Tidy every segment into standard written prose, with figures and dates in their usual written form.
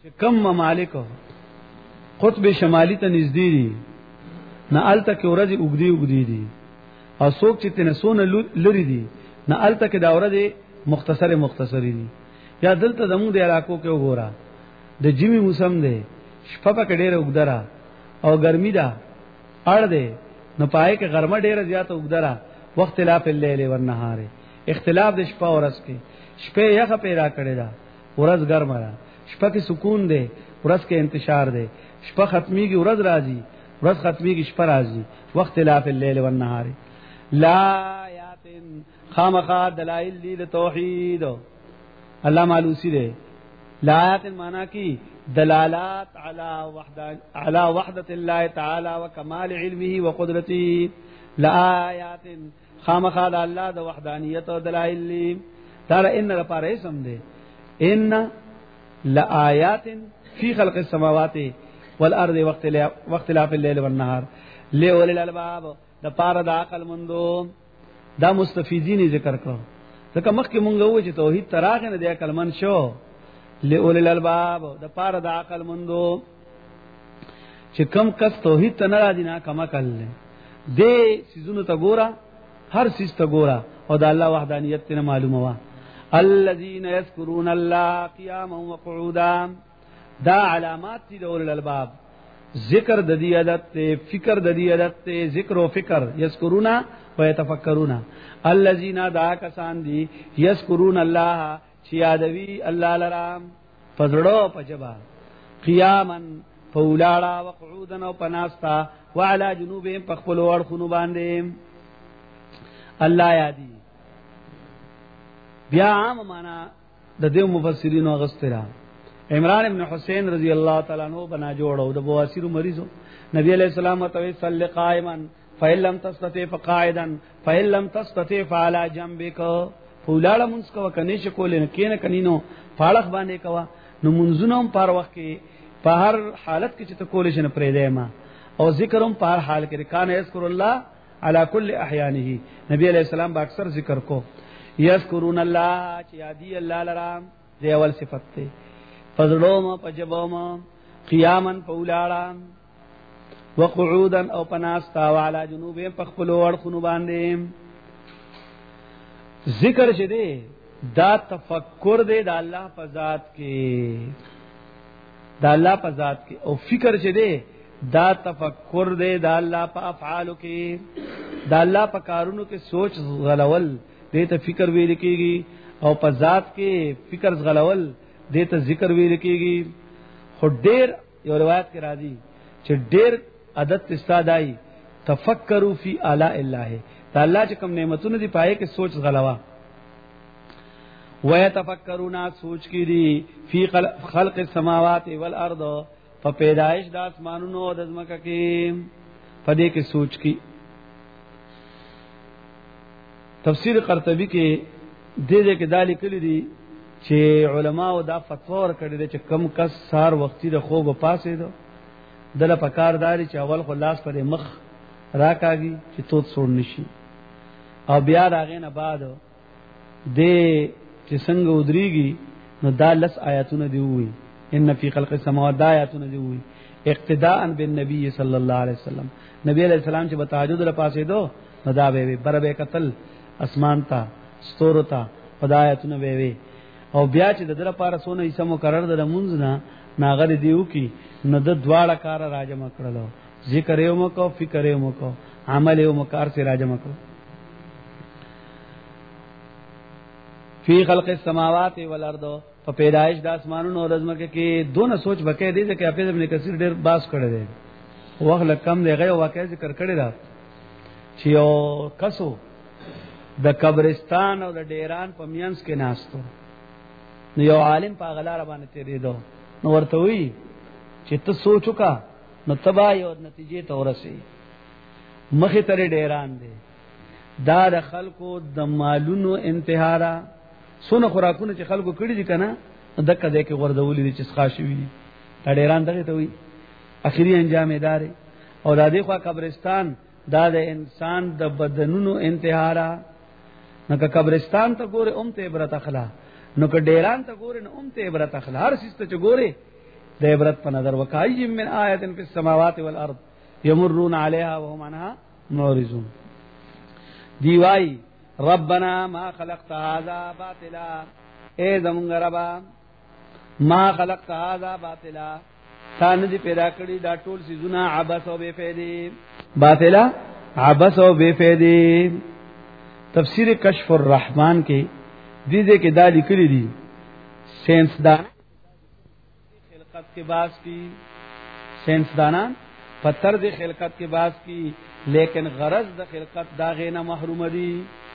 چې کم ممالک قطب شمالی ته نږدې دي نه الته کې ورځې اوږدې دي او څوک چې تنسونه لري دي نه الته کې دا ورځې مختصری دي. یا دلته زموږ د علاقو کې وګوره د جمی موسم دی شپه پکې ډېره اوږده او ګرمي ده اړ دی نو پای کې غرمه ډېره زیاته اوږده وخت اختلاف الليل والنهار اختلاف د شپه او ورځ کې شپه یخه پیدا کړی ده ورځ ګرمه ده شپه کې سکون دی ورځ کې انتشار دی شپه ختميږي ورځ راځي ورځ ختميږي شپه راځي وخت اختلاف الليل والنهار لا آیات خامخا دلائل دی توحید اللہ معلوسی دے لا آیات معنی کی دلالات علی وحدت اللہ تعالی و کمال علمه و قدرته لا آیات خامخا د الله د وحدانیت او دلائل لی تعالی ان لپاره اسم دے ان لآیات فی خلق السماوات والارض واختلاف الليل والنهار لأولی الالباب د پاره د عقل مندو دا مستفیدین ذکر کړو ځکه مخکې مونږ وایو چې توحید تراغه نه د عقل من شو لأولی الالباب د پاره د عقل مندو چې کم کس توحید ته نه راځي نه کما کړل دې سيزونو ته ګورا هر سيز ته ګورا او د الله وحدانیت ته معلومه وا الذين يذكرون الله قياما وقعودا دا علامات دي د اولل الباب ذکر د دې عادت فکر د دې عادت ذکر او فکر یذکرون و يتفکرون الذين دا کسان دي یذکرون الله چې یادوي الله لرام فزړو پجبا قیاما فولاړه وقعودا او پناستا وعلى جنوبهم پخپل ورخونو باندې الله یادي بیا عام معنا د دې مفسرین او غسترا عمران ابن حسین رضی اللہ تعالی عنہ بنا جوړو د بواسیر مریضو نبی علیہ السلام ته صلی قائما فإن لم تستطع فقاعدا فإن لم تستطع فعلى جنبك فولاړه منځ کو کني شکول نه کینه کنینو پاړخ باندې کوا نو منځونم پر وخت کې په هر حالت کې چې ته کولې شنه پرې دیما او ذکرم په هر حال کې کان یذکر الله علی کل احیانه نبی علیہ السلام با اکثر ذکر کو یذکرون الله چې یادی الله لرام دی اول صفت ته فضلوم پجبوم قیاما پولاړه وقعودا او پناستا وعلى جنوبهم پخپلو ورخونو باندې ذکر شه دے دا تفکر دے دا اللہ پا ذات کے دا اللہ پا ذات کے او فکر شه دے دا تفکر دے دا اللہ پا افعالو کے دا اللہ پا کارونو کے سوچ غلول دے تا فکر وی لکی گی او پا ذات کے فکر غلول دے تا ذکر وی لکی گی خود دیر یو روایت کے راضی چھ دیر عدد استادائی تفکرو فی آلاء اللہ دا اللہ چکم نعمتون دی پائے کہ سوچ غلوا ویتفکرونا سوچ کی دی فی خلق السماوات والارض پا پیدائش دا اسمانونو دزمکا کی پدے کے سوچ کی تفسیر قرطبی کے دے کے دالی کلی دی چې علماء دا فتوا ورکړي چې کم کس سار وختي د خوب پاسې دو دله پکارداري چې اول خلاص پر مخ راکاږي چې توت سور نشي او بیا راغې نه بعد دې چې څنګه ودرېږي نو دا لس آیاتونه دی وي ان فی خلق السماوات دا آیاتونه دی وي اقتداء بالنبي صلی الله علیه وسلم نبی علیہ السلام چې بتاجود له پاسې دو نو دا به بربه قتل اسمان تا ستورو تا خدایتونه به او بیا چې د در لپاره سونه یې سمو قرار د مونږ نه ناغر دیو کی نو د دواړه کار راجم کړلو ذکر یو مکو فکر یو مکو عمل یو مکار سے راجم کړو فی خلق السماوات والارض په پیدائش د اسمانونو او زمکه کې دونه سوچ وکړي دي چې حافظ ابن کثیر ډیر باس کړی دی وخت لکم دی غي واقع ذکر کړی دا چې یو کسو د قبرستان او د ډیران په مینس کې ناستو نو یو عالم په غلار باندې تیرې دو نو ورته وی چې ته سوچ وکا نو تبا یو نتیجې ته ورسې مخې ترې ډیران دي دا د خلکو د مالونو انتهارا سونه خوراکونه چې خلکو کړی دي کنه دکه دې کې غردولې دي چې ښاشي وي دا ډیران دغه ته وی اخیری انجام ادارې او د دې خوا قبرستان دا د انسان د بدنونو انتهارا نو که قبرستان ته ګوره ته عبرت اخلا نو که ډیران ته ګوره نو ته عبرت اخلا هر څه ته ګوره د عبرت په نظر وکای من آیه فی السماوات والارض یمرون علیها وهم عنها معرضون. دیوای ربنا ما خلقت هذا باطلا، اے زمونږ ربا ما خلقت هذا باطلا، تا نه دي پیدا کړی دا ټول سيزونه عبث او بے فائدې. باطلا عبث او بے فائدې. تفسیر کشف الرحمن کې دې کې دا لیکلي دي ساينس دان خلقت کے باس کی، ساينس دانان پتر دے خلقت کے باس کی، لیکن غرض د خلقت دا غینا محروم دي.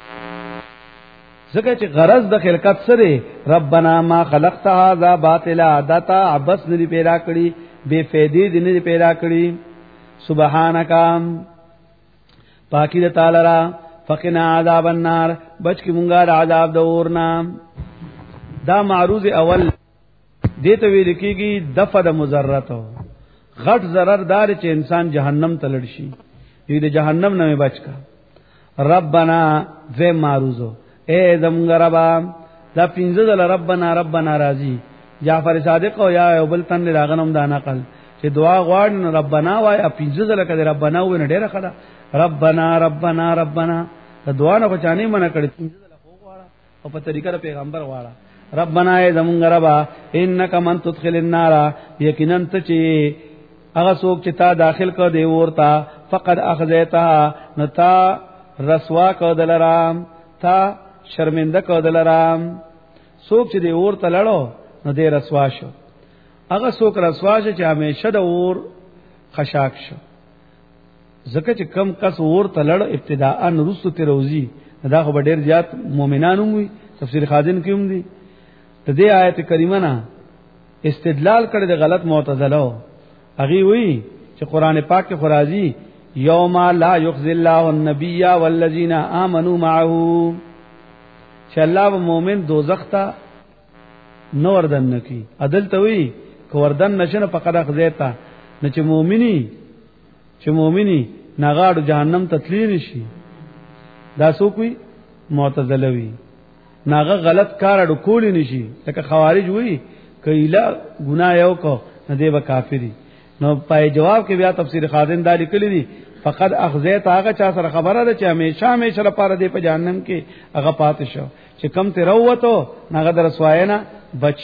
زکه چې غرض د خلقت سره ربنا ما خلقت هذا باطلا، دتا عبث نه پیدا کړی، بے فائدې دې نه پیدا کړی. سبحانك پاکی د تعالی را، فقنا عذاب النار، بچ کی مونږه د عذاب د اورنا. دا معروض اول دته ویل کیږي دفع د مضرات، غټ ضرر دار چې انسان جهنم ته لړ شي، دې جهنم نه بچ کا. ربنا ذی معروضو، اے زمونږ ربا، دا پنځه دل ربنا ربنا راضی. جعفر صادق او یا بل تن راغنم دا نقل چې دعا غواړ ربنا وای، پنځه دل کده ربنا و نه ډیره خلا ربنا ربنا ربنا. دا دعا نه بچانی منه کړي، پنځه دل خو غواړه او په طریقه پیغمبر غواړه. ربنا ای زمونږ ربا انک من تدخل النار، یقینا ته چې هغه څوک چې تا داخل کړ دی ورتا، فقد اخذیتها، نتا رسوا کو دلرام، تا شرمنده کو دلرام. څوک چې دی ورته لړو نو دی رسوا شو. هغه څوک رسوا شو چې همیشه د اور خشاک شو. زکه چې کم کس ورته لړ ابتداء رسو ته روزي، دا خو ډیر زیات مؤمنان وي. تفسیر خازن کې هم دي ته دې آیت کریمه نه استدلال کړي د غلط معتزله. هغه وی چې قران پاک کې خرازی یوم لا یخزی الله النبی والذین آمنوا معه، چې الله و مؤمن دوزخ ته نو وردن نکی. عدل ته وی کو وردن نشنه فقط اخذیتا، نه چې مؤمنی ناغاړو جهنم ته تللی نشي. دا سو کوئی معتزله وی ناغه غلط کار اډو کولی نشي، لکه خوارج وی کایلا ګناه یو کو نه دی به کافری. نو پای جواب کې بیا تفسیر خازن دا لیکلی دي فقط اخذیت هغه چا سره خبره ده چې همیشه لپاره دی په جهنم کې هغه پات شو، چې کم ته روته هغه در سواینا بچ.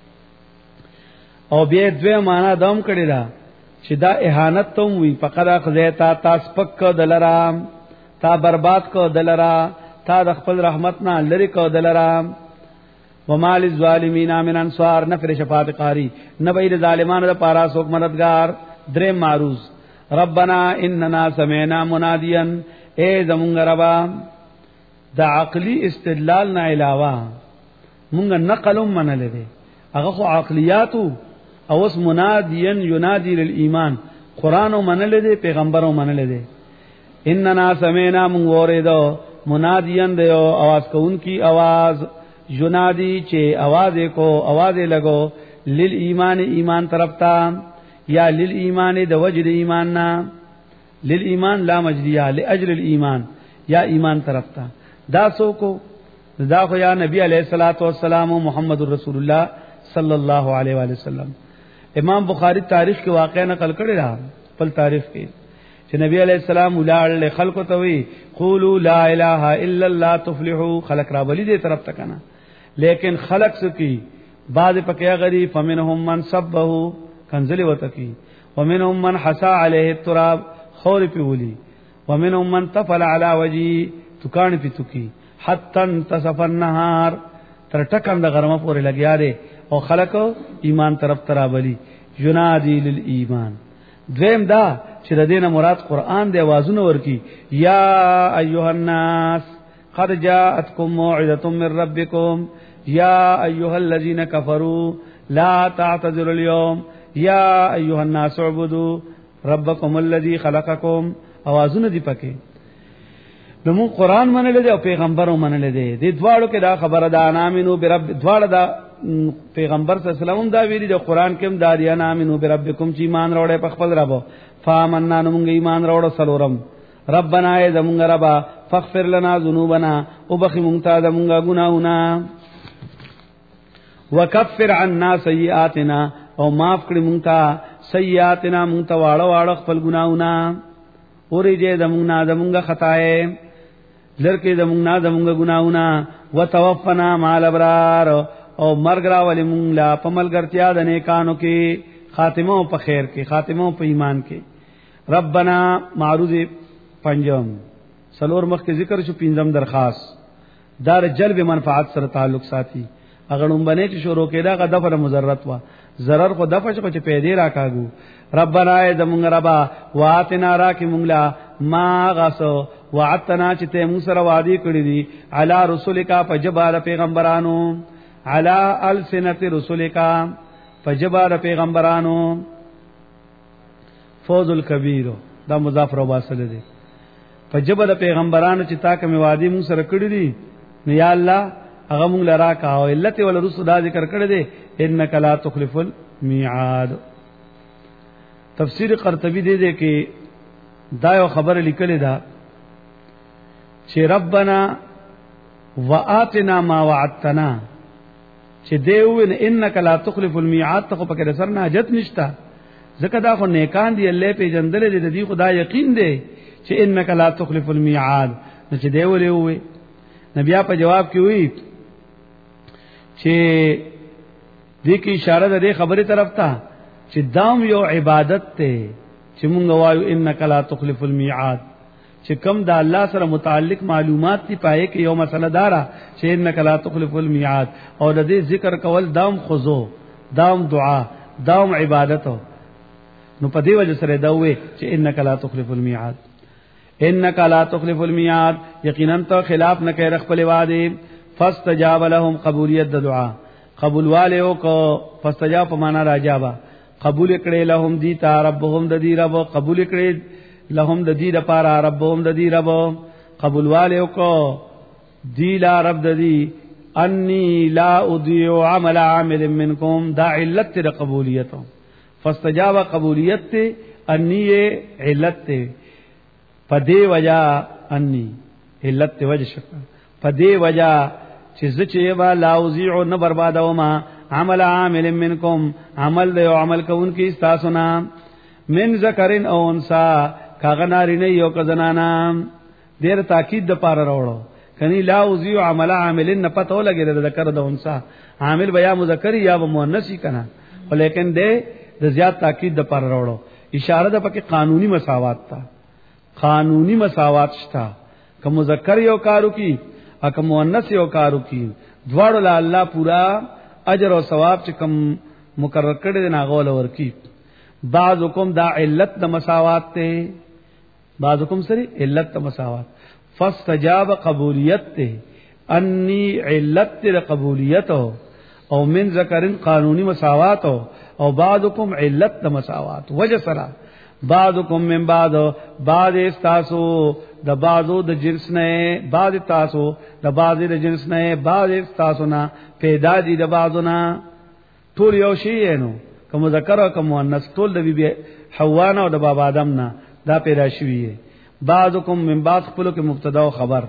او بیا دوی معنا دم کړی دا چې دا اهانت تم وی فقط اخذیت تا سپک دلرام، تا برباد کو دلرا، تا د خپل رحمت نه لری کو دلرام. ومال الظالمین من انصار، نفر شفاعت قاری، نبی ظالمانو د پارا څوک مددگار. درې معروض ربنا اننا سمعنا منادیا، اے زمونږ ربا د عقلی استدلال نه علاوه مونږ نقلم منل دي، هغه خو عقلیاتو او اس منادیا ینادی للایمان، قران منل دي، پیغمبرو منل دي. اننا سمعنا مونږ اوریدو منادیا دیو आवाज کون کی आवाज، ینادی چې आवाज کو आवाज لګو لیل ایمان ایمان طرف تا، یا لیل ایمان د وجد ایمان نا، لیل ایمان لا مجدیه لاجل الایمان، یا ایمان طرف تا. دا سو کو دا خو یا نبی علیہ الصلوۃ والسلام محمد رسول الله صلی الله علیه و وسلم. امام بخاری تاریخ کې واقعا نقل کړی را خپل تاریخ کې چې نبی علیہ السلام ولال خلق ته وی قولوا لا اله الا الله تفلحوا، خلق را بلی دې طرف تک نه، لیکن خلق سکی بعض پکیا غری فمنهم من سبه کنزلی وتکی، ومنهم من حسا علیه التراب خور پیولی، ومنهم من طفل علی وجهی تکان پی تکی، حتی انتصف النهار تر ټکم د غرمه پورې لګیا دی او خلق ایمان طرف ترابلی. ینادی للایمان. دویم دا چې د دینه مراد قران دی، आवाजونه ورکی یا ایها الناس قد جاءتکم موعظه من ربکم یا ایها الذین کفروا لا تعتذروا اليوم یا ایها الناس اعبدوا ربکم الذی خلقکم. आवाजونه دی پکې نو قرآن منل دي او پیغمبرو منل دي. د دواړو کې دا خبره ده انامنو برب، دواړه دا پیغمبر صلی الله علیه وسلم دا ویلي د قرآن کې هم دا دی انامنو بربکم چې ایمان راوړې په خپل رب، فامننا نو موږ ایمان راوړو. سلورم ربنا ای زمونږ ربا فاغفر لنا ذنوبنا، او بخي مونږ ته زمونږ ګناهونه، وکفر عنا سیئاتنا، او معاف کړی مونږ ته سیئاتنا مونږ ته واړه واړه خپل ګناونه اورېږي د مونږ نه د مونږ خطاې لرکې د مونږ نه د مونږ ګناونه وتوفنا مع الابرار او مرګ را ولې مونږ لا په ملګرتیا د نیکانو کې خاتمه په خیر کې خاتمه په ایمان کې ربنا معروض پنجم سلور مخ کې ذکر شو پنځم درخواست دار جلب منفعت سره تعلق ساتي اگر باندې چې شروع کېدا غ دفر مضرت وا zarar خو دفع شو چې پیدا راکاګو ربنا ای زمونږ ربا واتنا را کې مونږ لا ما غسو وعدتنا چې ته موږ سره وعده کړی دي علی رسولک فجبار پیغمبرانو علی السنت رسولک فجبار پیغمبرانو فوز الکبیر دا مضاف رو باسل دي فجبر پیغمبرانو چې تا کوم وعده موږ سره کړی دي نو یا الله هغه موږ لرا کا او علت ول رسول دا ذکر کړی دي انک لا تخلف المیعاد تفسیر قرطبی دے کې دا یو خبر لیکل دا چې ربنا واتنا ما وعدتنا چې دیوین انک لا تخلف الميعاد ته په کې سر نه حاجت نشتا ځکه دا خو نیکان دی الله په جندل دي د دې خدا یقین دی چې انک لا تخلف الميعاد نو چې دیولې وې نبی په جواب کې وې چې دې کې اشاره ده خبره طرف ته چې دام یو عبادت ته چې مونږ وایو انک لا تخلف الميعاد چې کم د الله سره متعلق معلومات دی پای کې یو مسله دارا چې انک لا تخلف الميعاد او د دې ذکر کول دام خضوع دام دعا دام عبادت نو په دې وجه سره دا وې چې انک لا تخلف الميعاد انک لا تخلف الميعاد یقینا ته خلاف نه کوي خپل وعده فاستجاب لهم قبولیت د دعا قبول والو کو فاستجاب په معنا راجابا قبول کړي لهم دی تا ربهم د دی رب قبول کړي لهم د دی لپاره ربهم د دی رب قبول والو کو دی لا رب د دی انی لا اضيع عمل عامل منکم دا علت د قبولیت فاستجاب قبولیت انی علت پدې وجا انی علت وجه شکر پدې وجا چې زچې با لا اضيع نه بربادو ما عمل عامل منکم عمل دیو عمل کوونکی تاسو نه من ذکرن او انسا کاغناری نه یو کزنانا ډیر تاکید د پاره راوړو کني لا اضيع عمل عامل نه پته ولګي د ذکر د انسا عامل بیا مذکر یا مؤنث کنا ولیکن د زیات تاکید د پاره راوړو اشاره د پکې قانوني مساوات تا قانوني مساوات شتا که مذکر یو کارو کی اکه مؤنث یو کارو کی دواړو له الله پورا اجر او ثواب چې کوم مقرر کړی دی ناغول ورکی بعضکم دا علت د مساوات ته بعضکم سری علت د مساوات فاستجاب قبولیت ته انی علت د قبولیت او من ذکرن قانونی مساوات او بعضکم علت د مساوات وجه سره بعضکم من بعض استاسو د بعضو د جنس نه بعض تاسو د بعض د جنس نه بعض استاسو نه پیدا دي د بعضو نه ټول یو شی نو کوم ذکر او کوم مؤنث ټول د بی حوا نه او د بابا آدم نه دا پیدا شوی بعضکم من بعض خپل کې مبتدا او خبر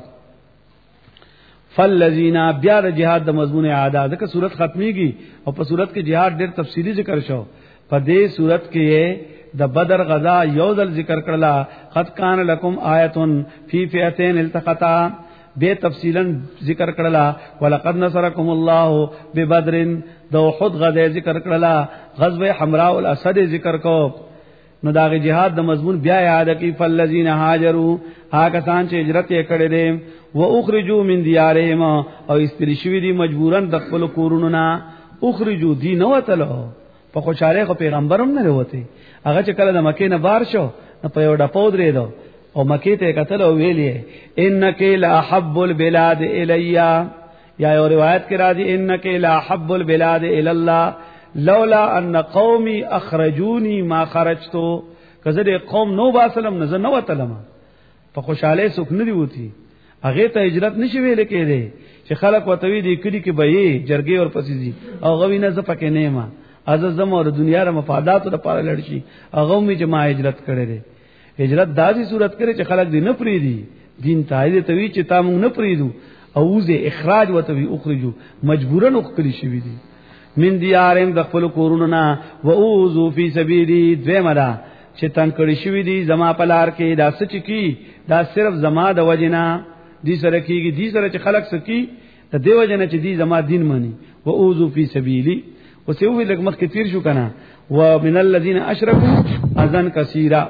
فالذین بیا د جهاد د مضمون اعاده ځکه صورت ختمیږي او په صورت کې جهاد ډېر تفصیلی ذکر شو په دې صورت کې د بدر غزا یو ځل ذکر کړلا قد کان لکم آیتن فی فئتین التقطا به تفصیلا ذکر کړلا ولقد نصرکم الله ببدر د احد غزا ذکر کړلا غزوه حمراء الاسد ذکر کو نو داغه جهاد د مضمون بیا یاد کی فالذین هاجروا هغه سان چې هجرت یې کړې دي و اخرجوا من دیارهم او استریشوی دي مجبورن د خپل کورونو نه اخرجوا دي نو وتلو په خوشاله خو پیغمبرم نه وروته هغه چې کله د مکې نه بار شو نو په یو ډپو درې دو او مکې ته قتل او ویلې انک لا حب البلاد الیا یا یو روایت کې راځي انک لا حب البلاد الی الله لولا ان قومي اخرجوني ما خرجتو کزه دې قوم نو باسلم نه نو وتلم په خوشاله سوک نه دی وتی هغه ته هجرت نشي ویل کېده چې خلک وتوی دي کړي کې به جرګي اور پسیزي او غوی نه زپکه نه ما عزت زم اور دنیا ر مفادات لپاره لړشي هغه می چې ما هجرت کړي دي هجرت داسي صورت کړي چې خلک دې نه پری دي دین تایید توی چې تا مونږ نه پریدو او زه اخراج وتوی اخرجو مجبورن وکړي شي دي من دیارهم د خپل کورونو و اوذو فی سبیلی دویمدا چې تنگ کړي شوی دي زما په لار کې دا سچ کی دا صرف زما د وجنا دي سره کیږي دي سره چې خلق سکی د دی وجنا چې دي زما دین مني و اوذو فی سبیلی اوس یو لږ مخ کې تیر شو کنه و من الذین اشرکوا اذن کثیرا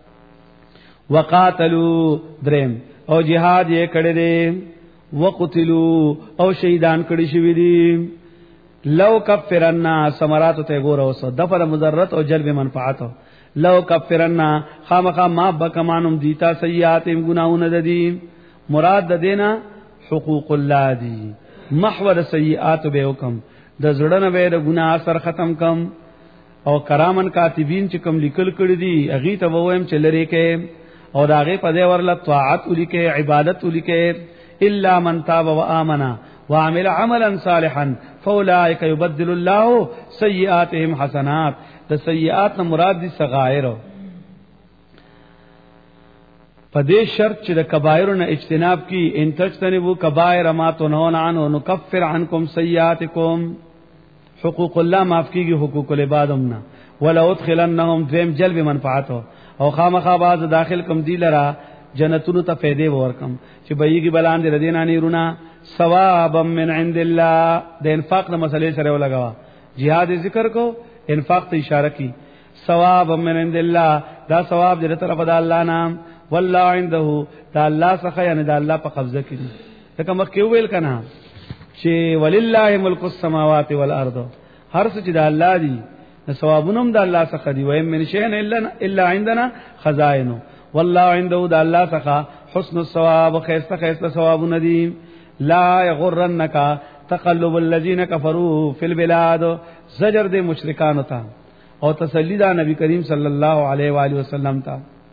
وقاتلوا درم او جهاد یې کړی دی وقتلوا او شهیدان کړي شوی دي لو کفرنا ثمرات ته ګور اوس دفر مضرت او جلب منفعت لو کفرنا خامخا ما بکمانم دیتا سیئات گناہوں ندی مراد د دینا حقوق الله دی محور سیئات به حکم د زړه نه به د ګناه اثر ختم کم او کرامن کاتبین چې کم لیکل کړی دي اغه ته وویم چې لری کې او داغه په دې ورله طاعت ولیکه عبادت ولیکه الا من تاب وآمن وعمل عملا صالحا فاولئک یبدل الله سیئاتهم حسنات د سیئات نه مراد دي صغائر په دې شرط چې د کبائر نه اجتناب کی ان تجتنبوا کبائر ما تنهون عنه نكفر عنكم سیئاتکم حقوق الله معاف کیږي حقوق العباد همنا ولا ادخلنهم ذم جلب منفعته او خامخا باز داخل کم دی لرا جنتونو ته فائدې ورکم چې بېږي بلان دي ردینا نیرونا ثوابا من عند الله د انفاق د مسلې سره ولګوا jihad ذکر کو انفاق ته اشاره کی ثوابا من عند الله دا ثواب دې طرف د الله نام والله عنده دا الله څخه یعنی دا الله په قبضه کې دي ځکه مخکې ویل کنا چې ولله ملک السماوات والارض هر څه چې د الله دي ثوابونم د الله څخه دي ویم من شيء الا عندنا خزائنه والله عنده د الله څخه حسن الثواب خیسته ثوابونه دي لا يغرنك تقلب الذين كفروا في البلاد زجر د مشرکان ته او تسلی دا نبی کریم صلی الله علیه و آله وسلم ته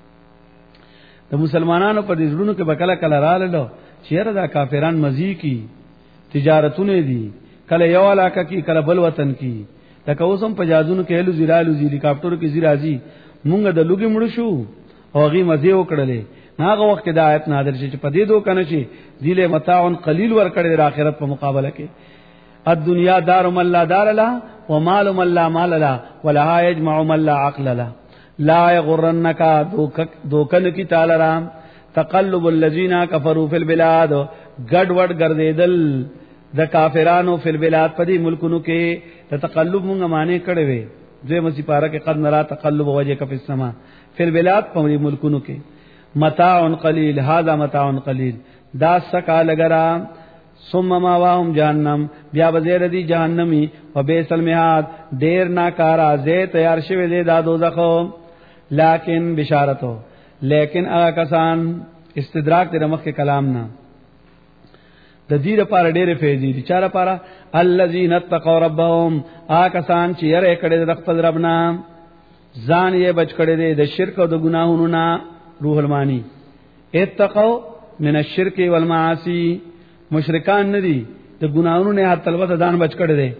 د مسلمانانو په دې ژوندونو کې بکله کله رااله چیرې دا کافران مزي کی تجارتونه دي کله یو علاقه کی کله بل وطن کی لکه اوسم په جادونو کې هلو زیرالو هلیکاپټر کې زیرازي مونږ د لوګي مړ شو او غي مزه وکړلې ناغه وخت د آیت نادر شي چې په دې دوه کنه شي ذیله متاع قلیل ور کړی د آخرت په مقابله کې الدنيا دار من لا دار له ومال من لا مال له ولا يجمع من لا عقل له لا يغرنك دوکن کی تعالی رام تقلب الذين كفروا في البلاد گډ وډ ګرځیدل د کافرانو فی البلاد په دې ملکونو کې د تقلب مونږه معنی کړي وي دوی مسی پارا کې قد نرا تقلب وجهک فی السما فی البلاد په دې ملکونو کې متاع قلیل هذا متاع قلیل دا سکا لګرا ثم ماواهم جهنم بیا وزیر دی جهنمی و بیس المهاد ډیر ناکارا زه تیار شوی دی دا دوزخ لیکن بشارتو لیکن هغه کسان استدراک د مخ کې کلام نه د دې لپاره ډېرې فائدې دي چا لپاره الذين اتقوا ربهم کسان چې یې کړه د خپل رب نه ځان یې بچ کړي دي د شرک او د ګناهونو نه روح المانی اتقوا من الشرك والمعاصي مشرکان نه دي د ګناهونو نه هر طلبت ځان بچ کړي دي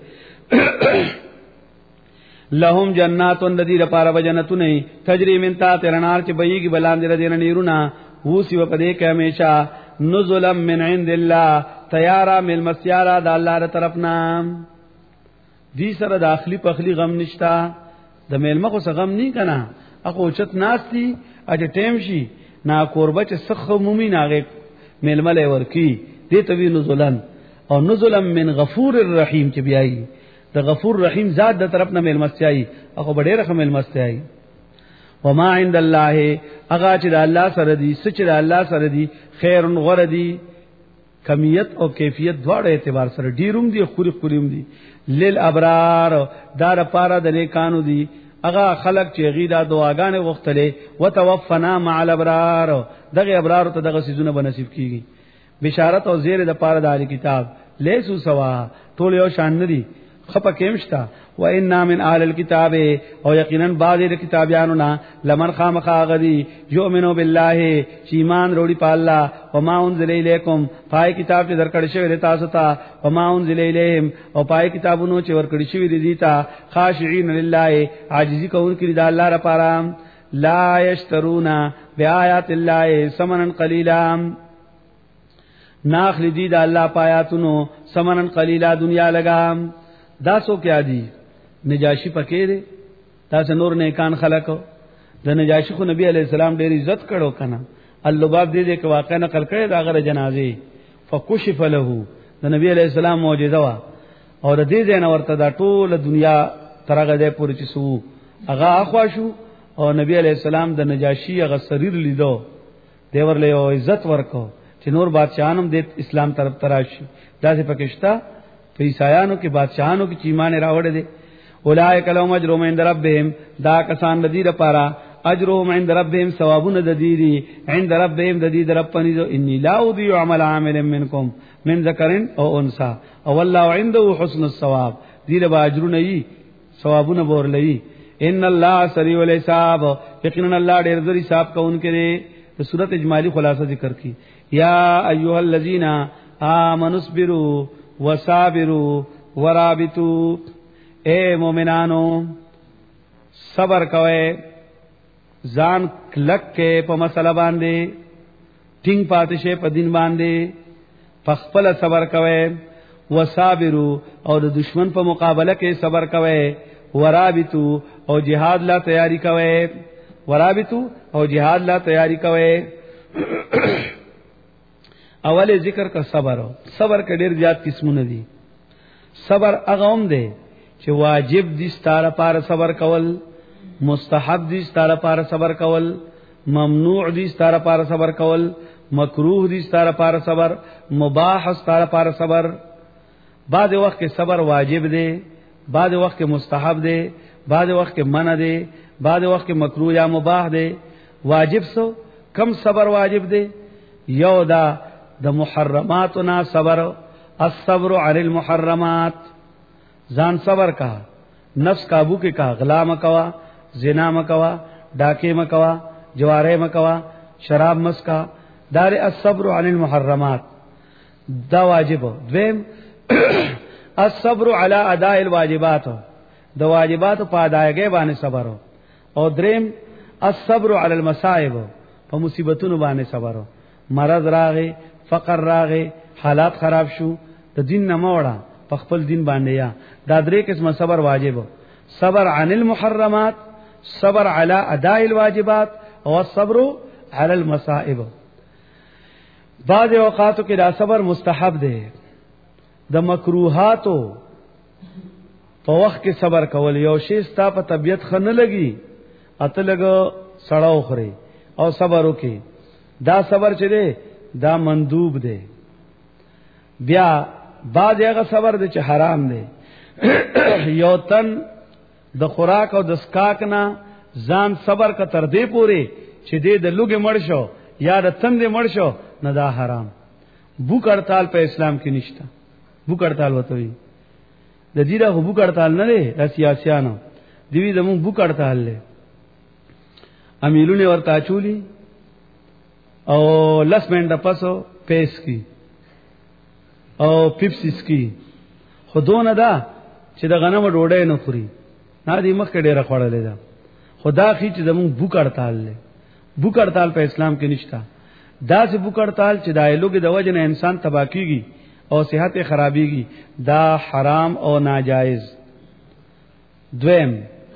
لهم جنات الذي لپاره وجنتونه تجري من تحت الانهار چې بېږي بلاندې ردین نیرونه وسی په دې کې همیشه نزلا من عند الله تیارا مل مسیارا د الله تر طرفنا دې سره داخلي پخلي غم نشتا د میلمه خو غم نه کنا اخو چت ناستی اجه ټیم شي نا قربه چې سخ مومن هغه میلمه لې ورکی دې توی نزلن او نزلا من غفور الرحیم چې بیاي د غفور رحیم ذات د طرف نه میلمستای اخو ډېر رحم میلمستای وما عند الله اغا چې د الله سره دي سچ د الله سره دي خیر غردي کمیت او کیفیت دواړه اعتبار سره ډیروم دي خوري خوریم دي لیل ابرار دار پارا د نیکانو دي اغا خلق چې غیدا دعاګانې وختلې وتوفنا مع الابرار دغه ابرار ته دغه سيزونه بنصیب کیږي بشارت او زیر د پارا د اهل کتاب لیسو سوا ټول یو شان ندي خپه کېمشتا و ان من اهل الكتاب او یقینا بعض کتابیانو نا لمن خامخا غدی یؤمنو بالله چې ایمان وروړي په الله او ما انزل الیکم پای کتاب چې درکړی شوی تاسو ته او ما انزل الیهم او پای کتابونو چې ورکړی شوی دي تا خاشعين لله عاجزی کوونکي د الله لپاره لا یشترون بیاات الله ثمنا قلیلا ناخلی دی د الله پایاتونو ثمنا قلیلا دنیا لگا دا سو کیا دی نجاشی پکې دی تاسو نور نه کان خلقو د نجاشی خو نبی علیہ السلام ډېر عزت کړو کنه اللباب دې کې واقع نقل کړي دا غره جنازه فکشف له د نبی علیہ السلام معجزه وا اور دې ځنه ورته دا ټول دنیا ترغه دې پورې چې سو هغه اخوا شو او نبی علیہ السلام د نجاشی هغه سریر لیدو دیور له عزت ورکو چې نور بادشاہانم د اسلام طرف تراشي داسې پکشتا په عیسایانو کې بادشاہانو کې ایمان راوړل دي اولئک لهم اجرهم عند ربهم دا کسان د دې لپاره اجرهم عند ربهم ثوابون د دې دي عند ربهم د دې رب پنځو انی لا اضيع عمل عامل منکم من ذکر او انثى او الله عنده حسن الثواب دې له اجرونه یي ثوابونه ورلې ان الله سریع الحساب یقینا الله ډېر زری حساب کوونکی دی د سورۃ اجمالی خلاصہ ذکر کی یا ایها الذین آمنوا اصبروا وصابروا ورابطوا اے مومنانو صبر کوئ ځان کلک کې په مسله باندې ټینګ پاتې شه په دین باندې خپل صبر کوئ وصابروا او د دشمن په مقابله کې صبر کوئ ورابطوا او جهاد لا تیاری کوئ ورابطو او جهاد لا تیاری کوئ اول ذکر کا صبر کې ډیر زیات قسمونه دي صبر هغه هم دی چې واجب دي ستاره پار صبر کول مستحب دي ستاره پار صبر کول ممنوع دي ستاره پار صبر کول مکروه دي ستاره پار صبر مباح ستاره پار صبر بعد وخت کې صبر واجب دی بعد وخت کې مستحب دی بعد وخت کې منع دی بعد وخت کې مکروه یا مباح دی واجب سو کم صبر واجب دی یو دا د محرماتنا صبر الصبر عن المحرمات ځان صبر کا نفس قابو کې کا غلا مکوا زنا مکوا ډاکې مکوا جواره مکوا شراب مسکا دار الصبر عن المحرمات دا واجب دویم الصبر على اداء الواجبات د واجبات په ادایګۍ باندې صبر او دریم الصبر علی المصائب په مصیبتونو باندې صبر مرض راغی فقر راغی حالات خراب شو د دین نه موړه په خپل دین باندې یا دا درې قسمه صبر واجب صبر عن المحرمات صبر علی اداء الواجبات او الصبر علی المصائب بعض اوقاتو کې دا صبر مستحب دی د مکروهاتو په وخت کې صبر کول یو شی ستا په طبیعت خنه لګي اته لګ سړاو خوري او صبر وکي دا صبر چې دی دا مندوب دی بیا بعد هغه صبر دی چې حرام دی یو تن د خوراک او د سکاک نه ځان صبر کا تر دې پوري چې دې د لوګي مړ شو یا د تندې مړ شو نه دا حرام بوک هړتال په اسلام کې نشته بوک هړتال وته وي د دې را بوک هړتال نه دی د سیاسيانو دیوی زمون بوک هړتال له امیلونه ورته چولی او لس منټه پسو پیس کی او پیپسیس کی خودونه دا چې د غنم ډوډۍ نه خوري نه دی مخ کې ډیره خوړلې ده خدا خي چې زمون بوک هړتال له بوک هړتال په اسلام کې نشته دا چې بوک هړتال چې دایلوګي د وجه نه انسان تباہ کیږي او صحت خرابيږي دا حرام او ناجائز دویم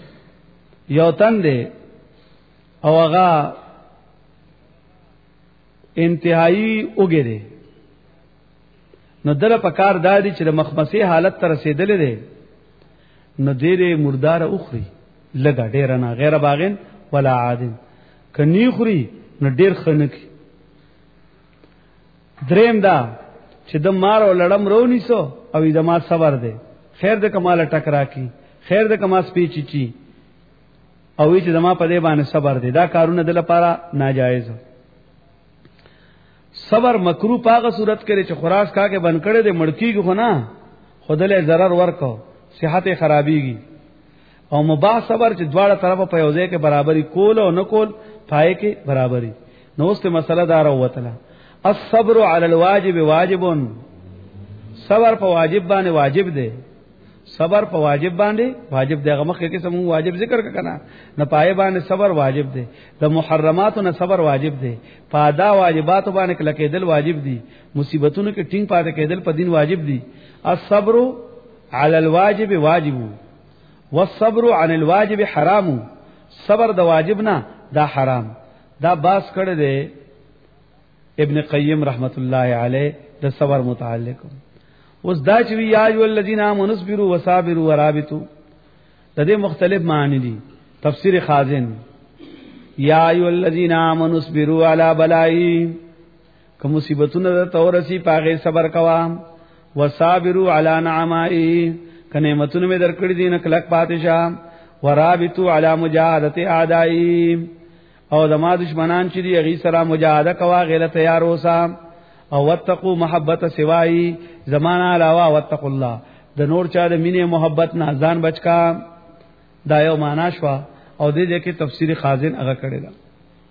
یو تن دی او هغه انتهایی وګړي نو در په کار دادی چې د مخمسي حالت ته رسیدلې ده نو ډېرې مردار اخري لګا ډېر نه غیر باغین ولا عادن کني خوري نو ډېر خنک دریم دا چې د مار او لړم رونی سو او د ما صبر ده خیر د کمال ټکرا کی خیر د کما سپیچی چی او چې د ما په دې باندې صبر ده دا کارونه د لپاره ناجایز صبر مکروه پاغه صورت کې چې خوراک کا کې بند کړي د مړکیږي خو نه خودله ضرر ورکو صحت خرابيږي او مباح صبر چې دواړه طرفه په یو ځای کې برابرۍ کول او نه کول پای کې برابرۍ نو است مسله دار وته الصبر علی الواجب واجب صبر په واجب باندې واجب دی صبر په واجب باندې واجب دی هغه مخکې کې سمو واجب ذکر کنا نه پای باندې صبر واجب دی د محرماتو نه صبر واجب دی پادا واجبات باندې کله کېدل واجب دی مصیبتونو کې ټینګ پاتې کېدل په دین واجب دی الصبر علی الواجب واجب والصبر عن الواجب حرام صبر د واجب نه دا حرام دا باس کړه دے ابن قیم رحمت الله علیه د صبر متعلق اوس دا چې یا ایو الذین آمنوا اصبروا وصابروا ورابطوا د دې مختلف معنی دي تفسیر خازن یا ایو الذین آمنوا اصبروا علی بلائی که مصیبتونه د تورسی پاغه صبر کوا وصابروا علی نعمائی که نعمتونه می درکړي دي نه کلک پاتشاه ورابطوا علی مجاهده اعدائی او دما دشمنان چې دی غي سره مجاهده کوا غیر تیار اوسا او واتقوا محبت سوای زمانہ علاوه واتقوا الله د نور چا د مینه محبت نه ځان بچکا دا یو معنا شو او دې کې تفسیر خازن هغه کړی دا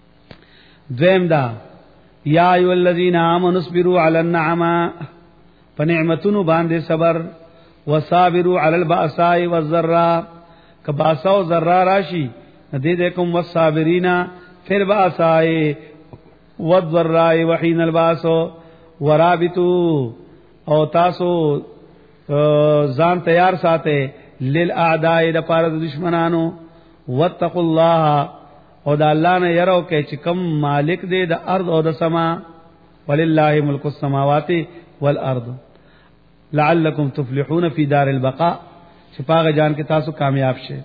دویم دا یا ایو الذین آمنوا اصبروا علی النعماء فنعمتون باندې صبر وصابروا علی البأساء والضراء کباسا او ضرر راشي دې دې کوم والصابرین فی البأساء والضراء وحین الباس ورابطوا او تاسو ځان تیار ساته للأعداء د پاره د دشمنانو واتقوا الله او د الله نه يرو کې چې کوم مالک دی د ارض او د سما ولله ملک السماوات والارض لعلکم تفلحون فی دار البقاء چې پاغه جان کې تاسو کامیاب شئ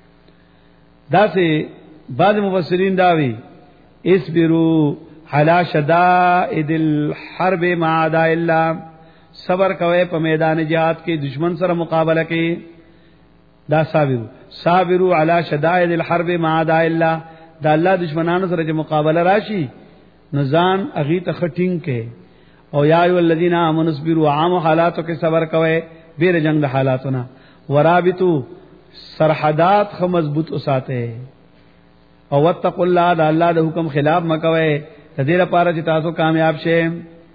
دا سه بعض مفسرین داوی اصبروا علی شدائد الحرب مع اعداء الله صبر کوئ په میدان جهاد کې دشمن سره مقابله کې دا صابروا علی شدائد الحرب مع اعداء الله دا الله دشمنانو سره چې مقابله راشي نزان اغي ته خټینګ کې او یا ایو الذین آمنوا اصبروا عام حالاتو کې صبر کوئ بیر جنگ د حالاتونه ورابطو سرحدات خو مضبوط اوساته او واتقوا الله دا الله د حکم خلاف مکوئ د دې لپاره چې تاسو کامیاب شئ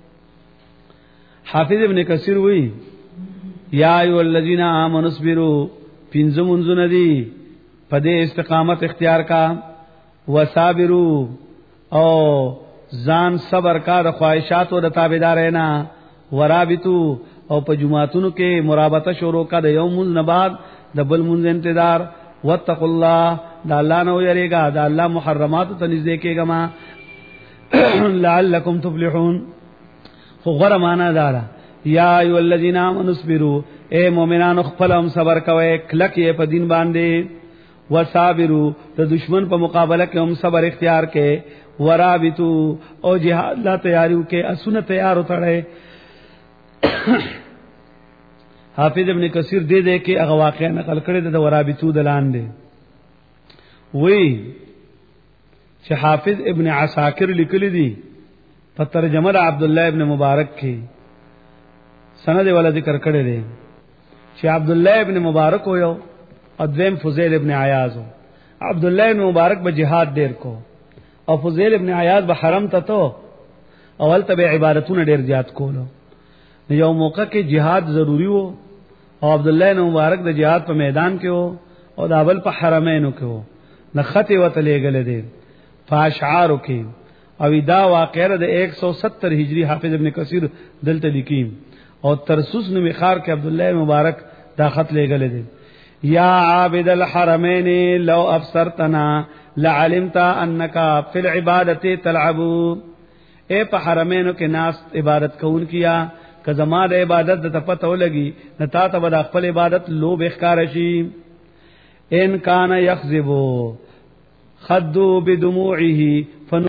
حافظ ابن کثیر وی یا ایو الذین آمنوا اصبروا پنځه منځونه دي په دې استقامت اختیار کا وصابروا او ځان صبر کا د خواہشات او د تابعدار نه ورابطو او په جمعاتونو کې مرابطه شروع کا د یوم نه بعد د بل منځ انتظار واتقوا الله دا الله نو یریګا دا الله محرمات ته نږدې کېګا ما لعلکم تفلحون خو غره معنا دارا یا ایو الذین آمنوا اصبروا اے مومنانو خپلهم صبر کوئ کلک یې په دین باندې وصابروا د دشمن په مقابله کې هم صبر اختیار کې ورابطوا او جهاد لا تیاریو کې اسونه تیار وتړئ حافظ ابن کثیر دې دې کې هغه واقعا نقل کړی د ورابطو دلان دی وی چې حافظ ابن عساکر لیکلی دی په ترجمه د عبد الله ابن مبارک کې سند ولا ذکر کړی دی چې عبد الله ابن مبارک ویو ادم فضیل ابن عیاض عبد الله ابن مبارک به jihad ډیر کو او فضیل ابن عیاض به حرم ته تو اول ته عبادتونه ډیر زیات کولو یو موقع کې jihad ضروری وو او عبد الله ابن مبارک د jihad په میدان کې وو او د اول په حرمینو کې وو نخته وته لګل دي فاشعار کې او دا واقعه د 170 هجری حافظ ابن کثیر دلته لیکیم او ترسوس نو مخار کې عبد الله مبارک دا خط لګل دي یا عابد الحرمین لو ابصرتنا لعلمت انك في العباده تلعب اے په حرمینو کې ناس عبادت کون کیا که زما د عبادت د پته ولګي نتا ته د خپل عبادت لوب اخکار شي ان کان یخذب خدو بدموعه فن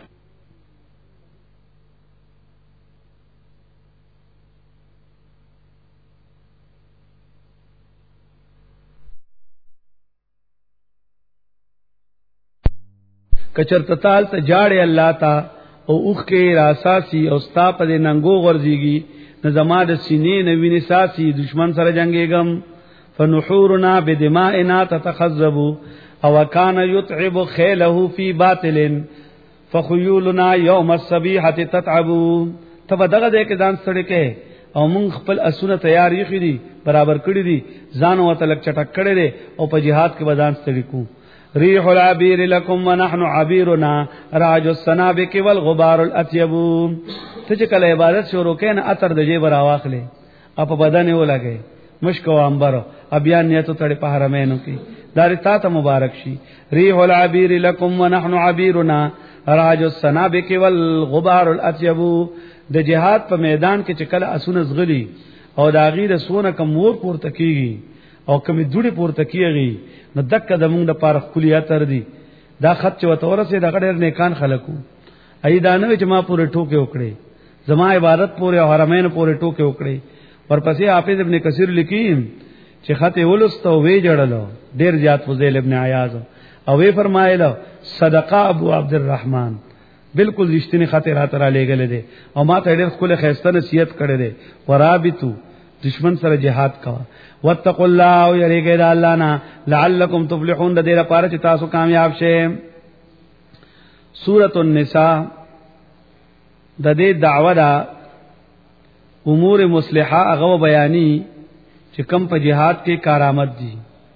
کچرتتال ته جاړي الله تا او اوخ کې راساسي او ستا په ننګو غرزيږي نظما د سینې نوینې ساسي دشمن سره جنگيګم فنحورنا بدمائنا تتخذب او كان يتعب خيله في باطل فخيولنا يوم الصبيحه تتعب تب دغه دې کې ځان سره کې او مونږ خپل اسونه تیار یې خېدي برابر کړی دي ځان او تلک چټک کړی دي او په jihad کې بدان ستړي کو ريح العبير لكم ونحن عبيرنا راج السنابك والغبار الاطيب ته چې کله عبادت شروع کین اتر د جیب راواخلې اپ بدن یې ولګي مشک او عنبر ابیا نیت تړي په حرمینو کې دار تا ته مبارک شي. ریح العبیر لکم ونحن عبیرنا راج السنابک والغبار الاطيب. د جهاد په میدان کې چې کله اسونه زغلی او دا غیر سونه کم ور پورته کیږي او کمی دوړي پورته کیږي نو دک د موږ د پاره کلیات تر دي. دا خط چې وتورسه د غډر نیکان خلکو ای دانوي چې ما پورې ټوکې وکړي زما عبادت پورې او حرمین پورې ټوکې وکړي. ورپسې حافظ ابن کثیر لیکي چې خط ولستو وی جوړلو ډیر زیات فضیل ابن عیاض او وی فرمایله صدقه ابو عبد الرحمن بالکل رښتینی خاطرات را لېګل دي او ما ته ډېر خپل خیسته نصیحت کړې ده. ورابطو دشمن سره jihad کا واتقوا الله او یریګه د الله نه لعلکم تفلحون د دې لپاره چې تاسو کامیاب شئ. سورۃ النساء د دې دعوه دا امور مصلحه هغه بیانی چې کم په jihad کې کارآمد دي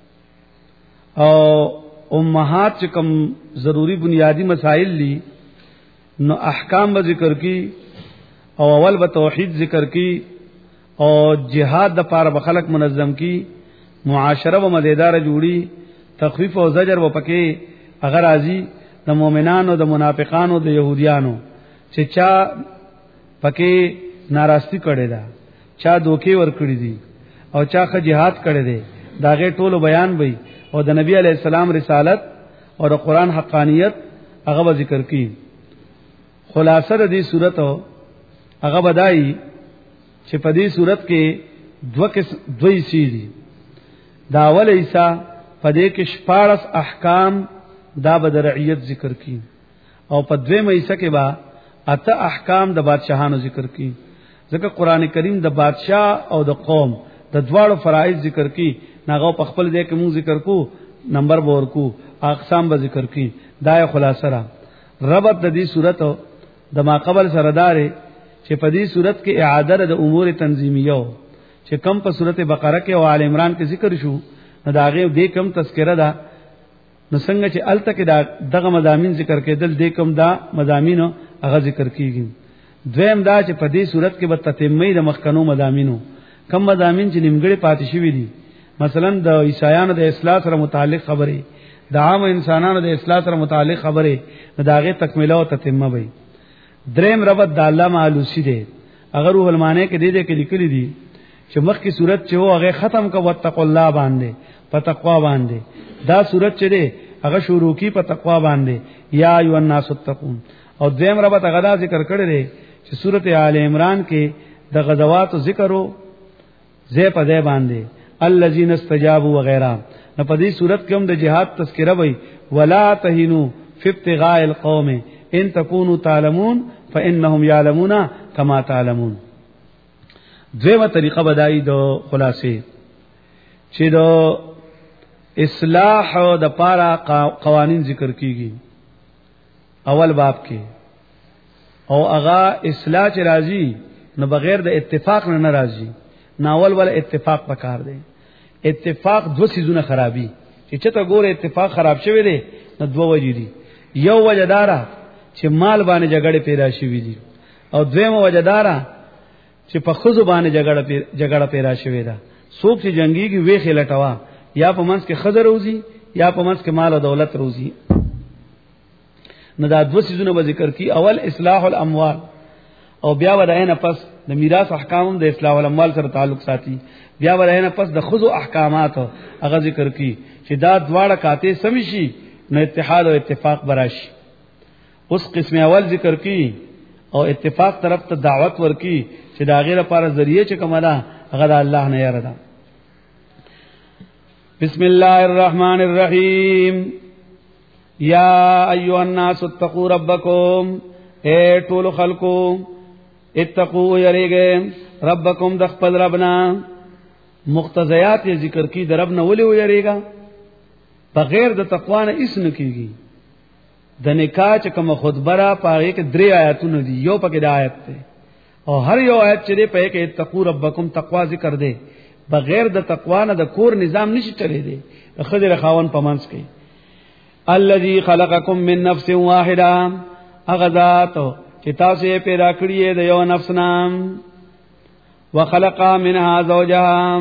او امهات چې کم ضروری بنیادی مسائل دي نو احکام به ذکر کی او اول به توحید ذکر کی او جهاد د پاره بخلق منظم کی معاشره و مزیدار جوړی تخفیف او زجر و پکې اگر راضی د مؤمنانو د منافقانو د يهوديانو چې چا پکې ناراستی کړي دا چا دوکي ور کړی دي او چا خ جهاد کړي دي داغه ټولو بیان وي او د نبی علی السلام رسالت او د قران حقانیت هغه ذکر کی. خلاصه د دې صورت هغه بدایي چې په دې صورت کې دوی سي دي. دا اول ایسا په دې کې 14 احکام دا به د رعیت ذکر کی او په دویم ایسا کې با اته احکام د بادشاہانو ذکر کی. ځکه قران کریم د بادشاہ او د قوم د دواړو فرایض ذکر کی ناغه په خپل ځای کې مون ذکر کو نمبر بور کو اقسام به ذکر کی. دا خلاصه را ربط د دې صورت د ما قبل سردار چې په دې صورت کې اعاده د امور تنظیمیه چې کم په صورت بقره کې او آل عمران کې ذکر شو نو دا غي دې کم تذکرہ ده نو څنګه چې الته کې دغه مضامین ذکر کېدل دې کم دا مضامین هغه ذکر کیږي. دویم دا چې په دې صورت کې به تتمه د مخکنو مضامینو کم مضامین چې نیمګړي پاتې شوی دي مثلا د عیسایانو د اصلاح سره متعلق خبره د عام انسانانو د اصلاح سره متعلق خبره داغه تکمیله او تتمه وي. دریم ربط د علامه علوسی دی اگر روح المانه کې دې کې لیکلي دي چې مخکې صورت چې هو هغه ختم کو وتقوا الله باندې په تقوا باندې دا صورت چې دی هغه شروع کی په تقوا باندې یا ایو الناس اتقون. او دریم ربط هغه دا ذکر کړی دی چې سورته آل عمران کې د غزوات ذکرو زې په دې باندې الذين استجابوا وغيرها نو په دې صورت کې هم د جهاد تذکرہ وای ولا تهنوا في ابتغاء القوم ان تكونوا تعلمون فانهم يعلمون كما تعلمون. دویمه طریقه بدایي د خلاصې چې د اصلاح او د پارا قوانین ذکر کیږي اول باب کې او اغا اصلاح چې راځي نو بغیر د اتفاق نه ناراضي ناول ولا اتفاق پکار دی. اتفاق دو سيزونه خرابي چې چته ګوره اتفاق خراب شوی دی نو دوه وجې دي. یو وجدارا چې مال باندې جګړه پیدا شوې دي او دویمه وجدارا چې په خزو باندې جګړه پیدا شوې ده. څوک چې جنگيږي وې خلټوا یا په منځ کې خزر روزي یا په منځ کې مال او دولت روزي. نو دا دو سيزونه به ذکر کی اول اصلاح الاموال او بیا وداینه پس د میراث احکام د اصلاح الاموال سره تعلق ساتي بیا وداینه پس د خزو احکامات هغه ذکر کی چې دا دواړه کاته سمشي نو اتحاد او اتفاق براشي. اوس قسم اول ذکر کی او اتفاق طرف ته دعوت ورکی چې دا غیره لپاره ذریعہ چې کومه هغه الله نه یاره. بسم الله الرحمن الرحیم یا ایها الناس اتقوا ربکم اے ټول خلقو اتقوا یریګه ربکم د خپل ربنا مقتضیات ذکر کی د رب نه ولې ویریګا بغیر د تقوا نه هیڅ نه کیږي. د نکاح چې کوم خطبه را پاره کې درې آیاتونه دي یو پکې د آیت ته او هر یو آیت چې په کې اتقوا ربکم تقوا ذکر دی بغیر د تقوا نه د کور نظام نشي چلے دی. خضر خاون پمنس کې الذي خلقکم من نفس واحده اغذات چې تاسو یې پیدا کړی د یو نفس نام وخلق منها زوجها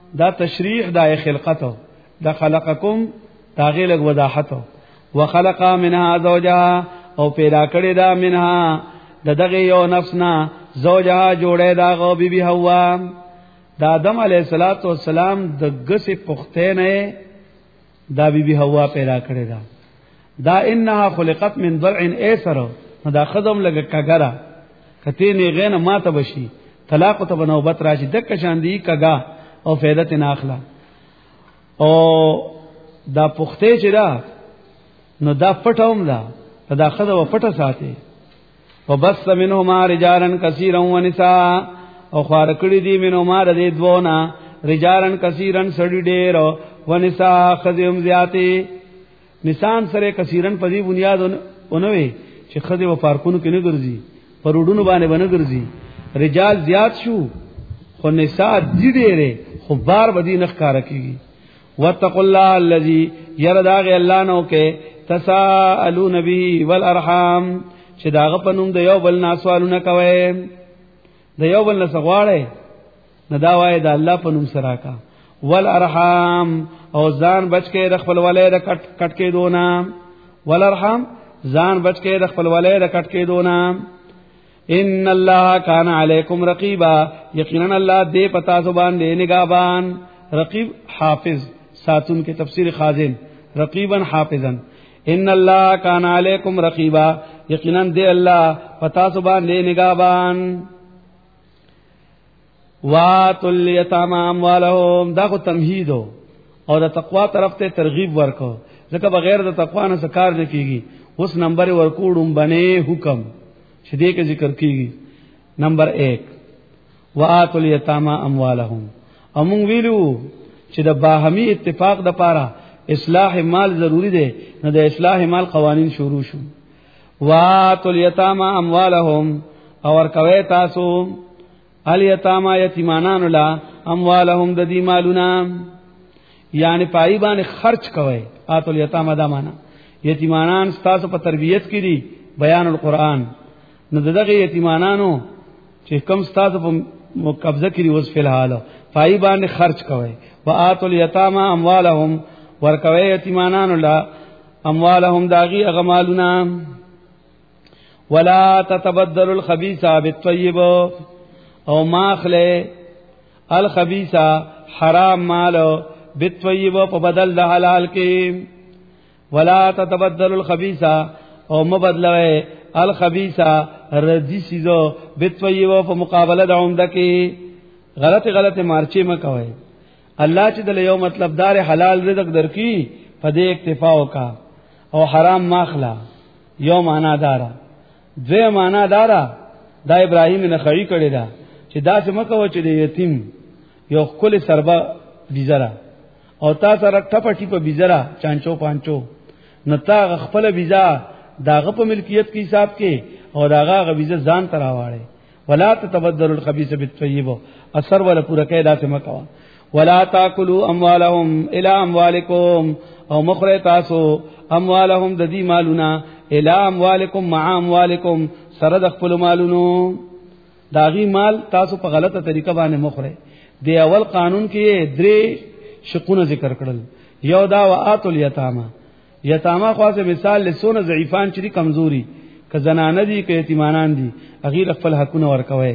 دا تشریح دا خلقت دا خلقکم دا غیلک وضاحت وخلق منها زوجها او پیدا کړی دا منها دغه یو نفسنا زوجها جوړه دا غو بیبي حوا دا آدم علیہ الصلوۃ والسلام د غسه پخته نه دا بیبي حوا پیدا کړی دا انها خلقت من ضلع ایسر دا خدم لګه کګرا کته نه غنه ماته بشي طلاق ته بنوبت راشي دک شان دی کګا او فائدت نه اخلا او دا پخته چې دا نو دا پټوم دا خدای و پټه ساتي وبس منهما رجالا كثيرا ونساء او خار کړي دي منهما د دې دوونه رجالا كثيرا سړي ډېر ونساء خذهم زیاتي نسان سره کثیرن په دې بنیاد اونوي چې خدای و پارکونو کې نه ګرځي پروډونو باندې باندې ګرځي رجال زیات شو خو نساء دې ډېرې خو بار بدی نخ کار کوي واتقوا الله الذي يرضى الله نو کې تساءلون به والارحام چې داغه پنوم د یو بل ناسوالونه کوي د یو بل نسغواړي نه دا وای د الله پنوم سره کا والارحام او ځان بچ کې د خپل ولې د کټ کې دونا والارحام ځان بچ کې د خپل ولې د کټ کې دونا ان الله کان علیکم رقیبا یقینا الله دې پتا زبان دې نگہبان رقیب حافظ ساتون کې تفسیر خازن رقیبا حافظا ان الله کان علیکم رقیبا یقینا دې الله پتا زبان دې نگہبان واتل یتاما اموالهم دا کو تمهید او د تقوا طرف ته ترغیب ورکو ځکه بغیر د تقوا نه سکار نه کیږي اوس نمبر ورکوډم بنه حکم چې دې کې ذکر کیږي نمبر 1 واتل یتاما اموالهم امون ویلو چې د باهمي اتفاق د پاره اصلاح مال ضروری دی نو د اصلاح مال قوانین شروع شو واتل یتاما اموالهم اور کوي تاسو الیتاما یتیمانان لا اموالهم د دې مالونه یعنی پای باندې خرج کوي آتل یتاما دا معنا یتیمانان تاسو په تربیت کې دي بیان القرآن نو دغه یتیمانانو چې کوم تاسو په قبضه کې اوس فی الحال پای باندې خرج کوي وآتل یتاما اموالهم ورکوي یتیمانان لا اموالهم داغي اغمالنا ولا تتبدل الخبيث بالطيب او ماخله الخبيث حرام مال بالطيب په بدل د حلال کې ولا تتبدل الخبيث او مبدلوي الخبيث ردی سيزو بالطيب په مقابله د عمده کې غلط مارچې مکوي الله چې د یو مطلب دار حلال رزق درکې په دې اکتفا وکا او حرام ماخلا یو معنا دارا دوی معنا دارا دا ابراهیم نه خړی کړی دا چې دا څه مکو چې د یتیم یو خپل سربا بیزرا او تا سره ټپټی په بیزرا چانچو پانچو نتا خپل بیزا داغه په ملکیت کې حساب کې او داغه غویزه ځان تراواړي ولا تتبدل الخبيث بالطيب اثر ولا پورا کې دا څه مکو ولا تاكلوا اموالهم الى اموالكم او مخره تاسو اموالهم د دې مالونه الى اموالكم مع اموالكم سره د خپل مالونو داغي مال تاسو په غلطه طریقه باندې مخره دی اول قانون کې درې شقونه ذکر کړل یو دا واتل یتاما یتاما خاصه مثال لسونه ضعیفان چې کمزوري که زنانه دي که یتیمانان دي غیر خپل حقونه ورکوي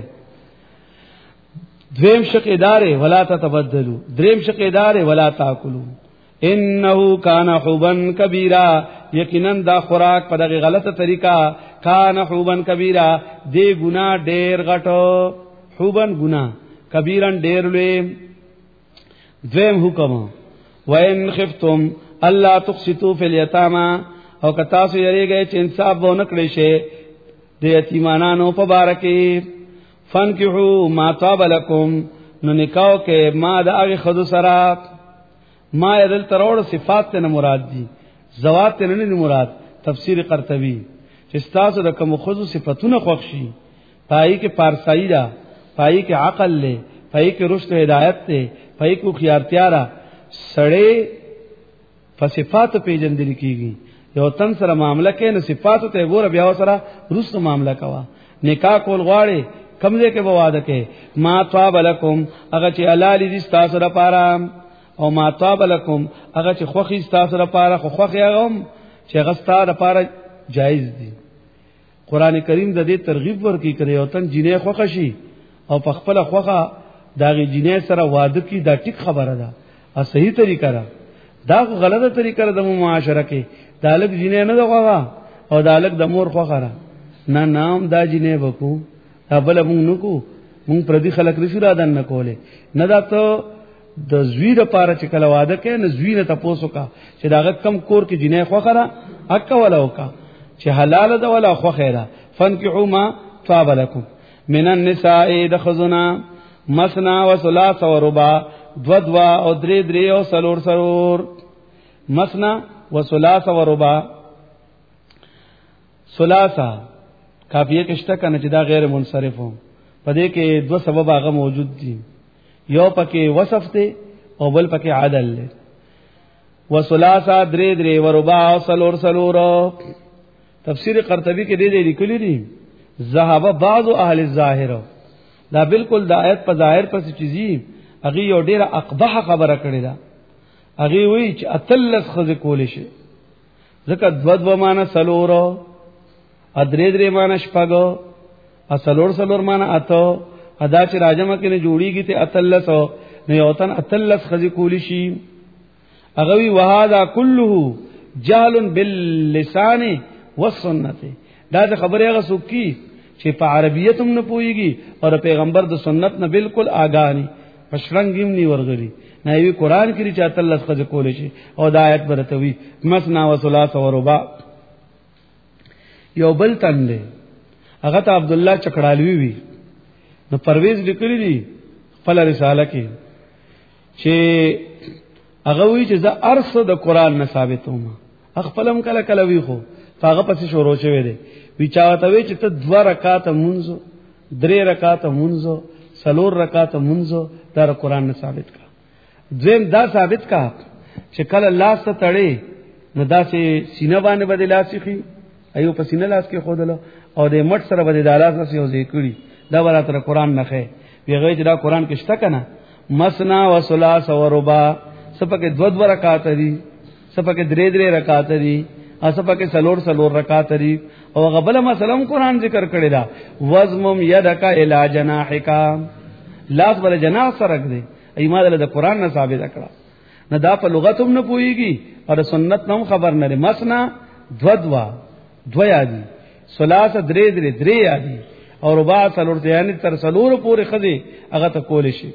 دویم شق اداره ولا تتبدلوا دریم شق اداره ولا تاكلوا انه کان حوبا کبیرا یقینا دا خوراک په دغه غلطه طریقہ کان حوبا کبیرا دی ګنا ډیر غټو حوبن ګنا کبیرن ډیر لوی دویم حکم وان خفتم الله تقسطوا فی الیتاما او کتا سو یریږي چې انصاف و نکړي شي د یتیمانو په بارکه فانکحوا ما طاب لكم نو نکاو کې ما د هغه خذ سره ما یدل تروړ صفات ته مراد دي زوات ته نه مراد تفسیر قرطبی چې تاسو د کوم خذ صفاتونه خوښي پای کې پارسایی دا پای کې عقل له پای کې رشد هدایت ته پای کې خيارتیا را سړې فصفات پیجندل کیږي یو تن سره معاملہ کې نو صفات ته ګور بیا سره رسو معاملہ کوا نکاح کول غواړي کمزه کې بواده کې ما طاب لكم هغه چې حلال دي تاسو لپاره او ما طاب لكم هغه چې خوخي تاسو لپاره خو خوخي هغه چې غستا لپاره جایز دي. قران کریم د دې ترغیب ورکړي کړي او تن جنې خوخه شي او په خپل خوخه داغه جنې سره واده کی دا ټیک خبره ده او صحیح طریقه ده. دا غلطه طریقه ده د معاشره کې دالک جنې نه دغه او دالک د مور خوخه نه نام دا جنې وکړو بل مونږ نکو مونږ پردي خلک رسو را دن نکوله نه دا ته د زوی لپاره چې کله واده کې نه زوی نه تاسو کا چې دا کم کور کې جنې خوخره اک ولا وکا چې حلال ده ولا خو خیره فنکحوا ما طاب لكم من النساء دخذنا مثنا وثلاث ورباع دوا او درې او سلور مثنا وثلاث ورباع ثلاثه کافیه کشته کنه چې دا غیر منصرف و پدې کې دو سبب هغه موجود دي یو پکې وصف ته او بل پکې عدل له وثلاثه درې ورباع او سلور تفسیر قرطبی کې دې لیکلي دي ذهب بعض اهل الظاهر دا بالکل د آیت په ظاهر پر څه چیزي هغه یو ډیره اقبح خبره کړې ده. هغه وی چې اتلس خزه کول شي ځکه دو معنا سلور درې معنا شپږو سلور معنا اته ادا چې راجمه کې نه جوړیږي ته اتلس نه یوتن اتلس خزه کول شي. هغه وی وهذا كله جهل باللسان والسنت دا خبره هغه سوکي چې په عربیت هم نه پويږي او پیغمبر د سنت نه بالکل آگاهی پښرنګیم نی ورغلي نه وی قران کې چې اتلس خزه کول شي او د آیت برتوي مثنا وثلاث ورباع. یو بل تند هغه ته عبد الله چکړالوی وی نو پرویز لیکلی دي خپل رساله کې چې هغه وی چې زه ارث د قران نه ثابتوم خپلم کله وی خو هغه پسې شروع شوه دی وی چاته وی چې ته 2 رکعات مونږ 3 رکعات مونږ 4 رکعات مونږ دا قران نه ثابت کا زم دا ثابت کا چې کله لاس ته تړي نو دا چې سینه باندې بدلاسي خي ایو په سینه لاس کې خودلو او د مټ سره بدل دالاس نه یو ذکرې دا ورته قران نه خې ویغه چې دا قران کې شته کنه مثنا وثلاث ورباع سپکه 2 رکعات دي سپکه 3 رکعات دي اسپکه سلور رکعات دي او غبل مثلا قران ذکر کړی دا وزمم يدک الى جناحک لاس بل جناح سره دي ایماده د قران نه ثابت کړه نه دا په لغت هم نه پويږي او سنت نوم خبر نه لري. مثنا دو یادي ثلاثه 3 یادي او رباع سلور یعنی تر سلور پورې خدي هغه ته کول شي.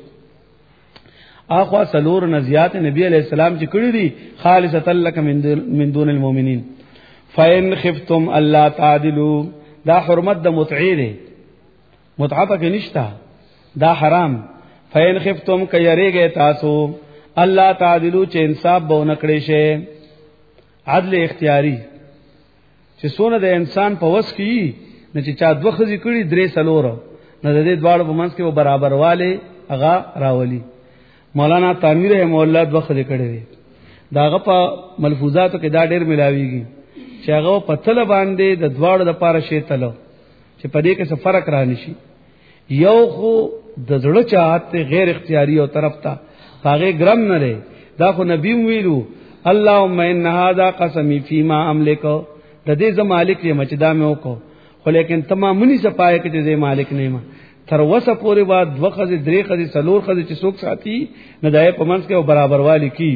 اخوا سلور نزیات نبی علیہ السلام چې کړی دي خالصتا لک من دون المؤمنین فین خفتم الله تعدلوا دا حرمت د متعی دی متعه کې نشتا دا حرام. فین خفتم کيریږي تاسو الله تعدلوا چې انصاف به نکړي شي عدل اختیاری چې سونه د انسان په وس کې نه چې چا دوه خزي کړي 3 سلور نه د دې دواړو په منځ کې برابر والے هغه راولي. مولانا تعمیر مولا دوه خزي کړي وي داغه په ملفوظاتو کې دا ډېر ملاويږي چې هغه په تل باندې د دواړو د پاره شی تلو چې په دې کې څه فرق را نشي. یو خو د زړه چاهت غیر اختیاري او طرف ته هغه ګرم نه لري دا خو نبی ویلو اللهم ان هذا قسمي فيما املك د دې ز مالک یې مچدا مې وکړو خو لیکن تمامونی صفای کې دې مالک نه ما تر وسه پورې بعد 2 خزي 3 خزي 4 خزي چې څوک ساتي نه دای په منځ کې برابر والی کی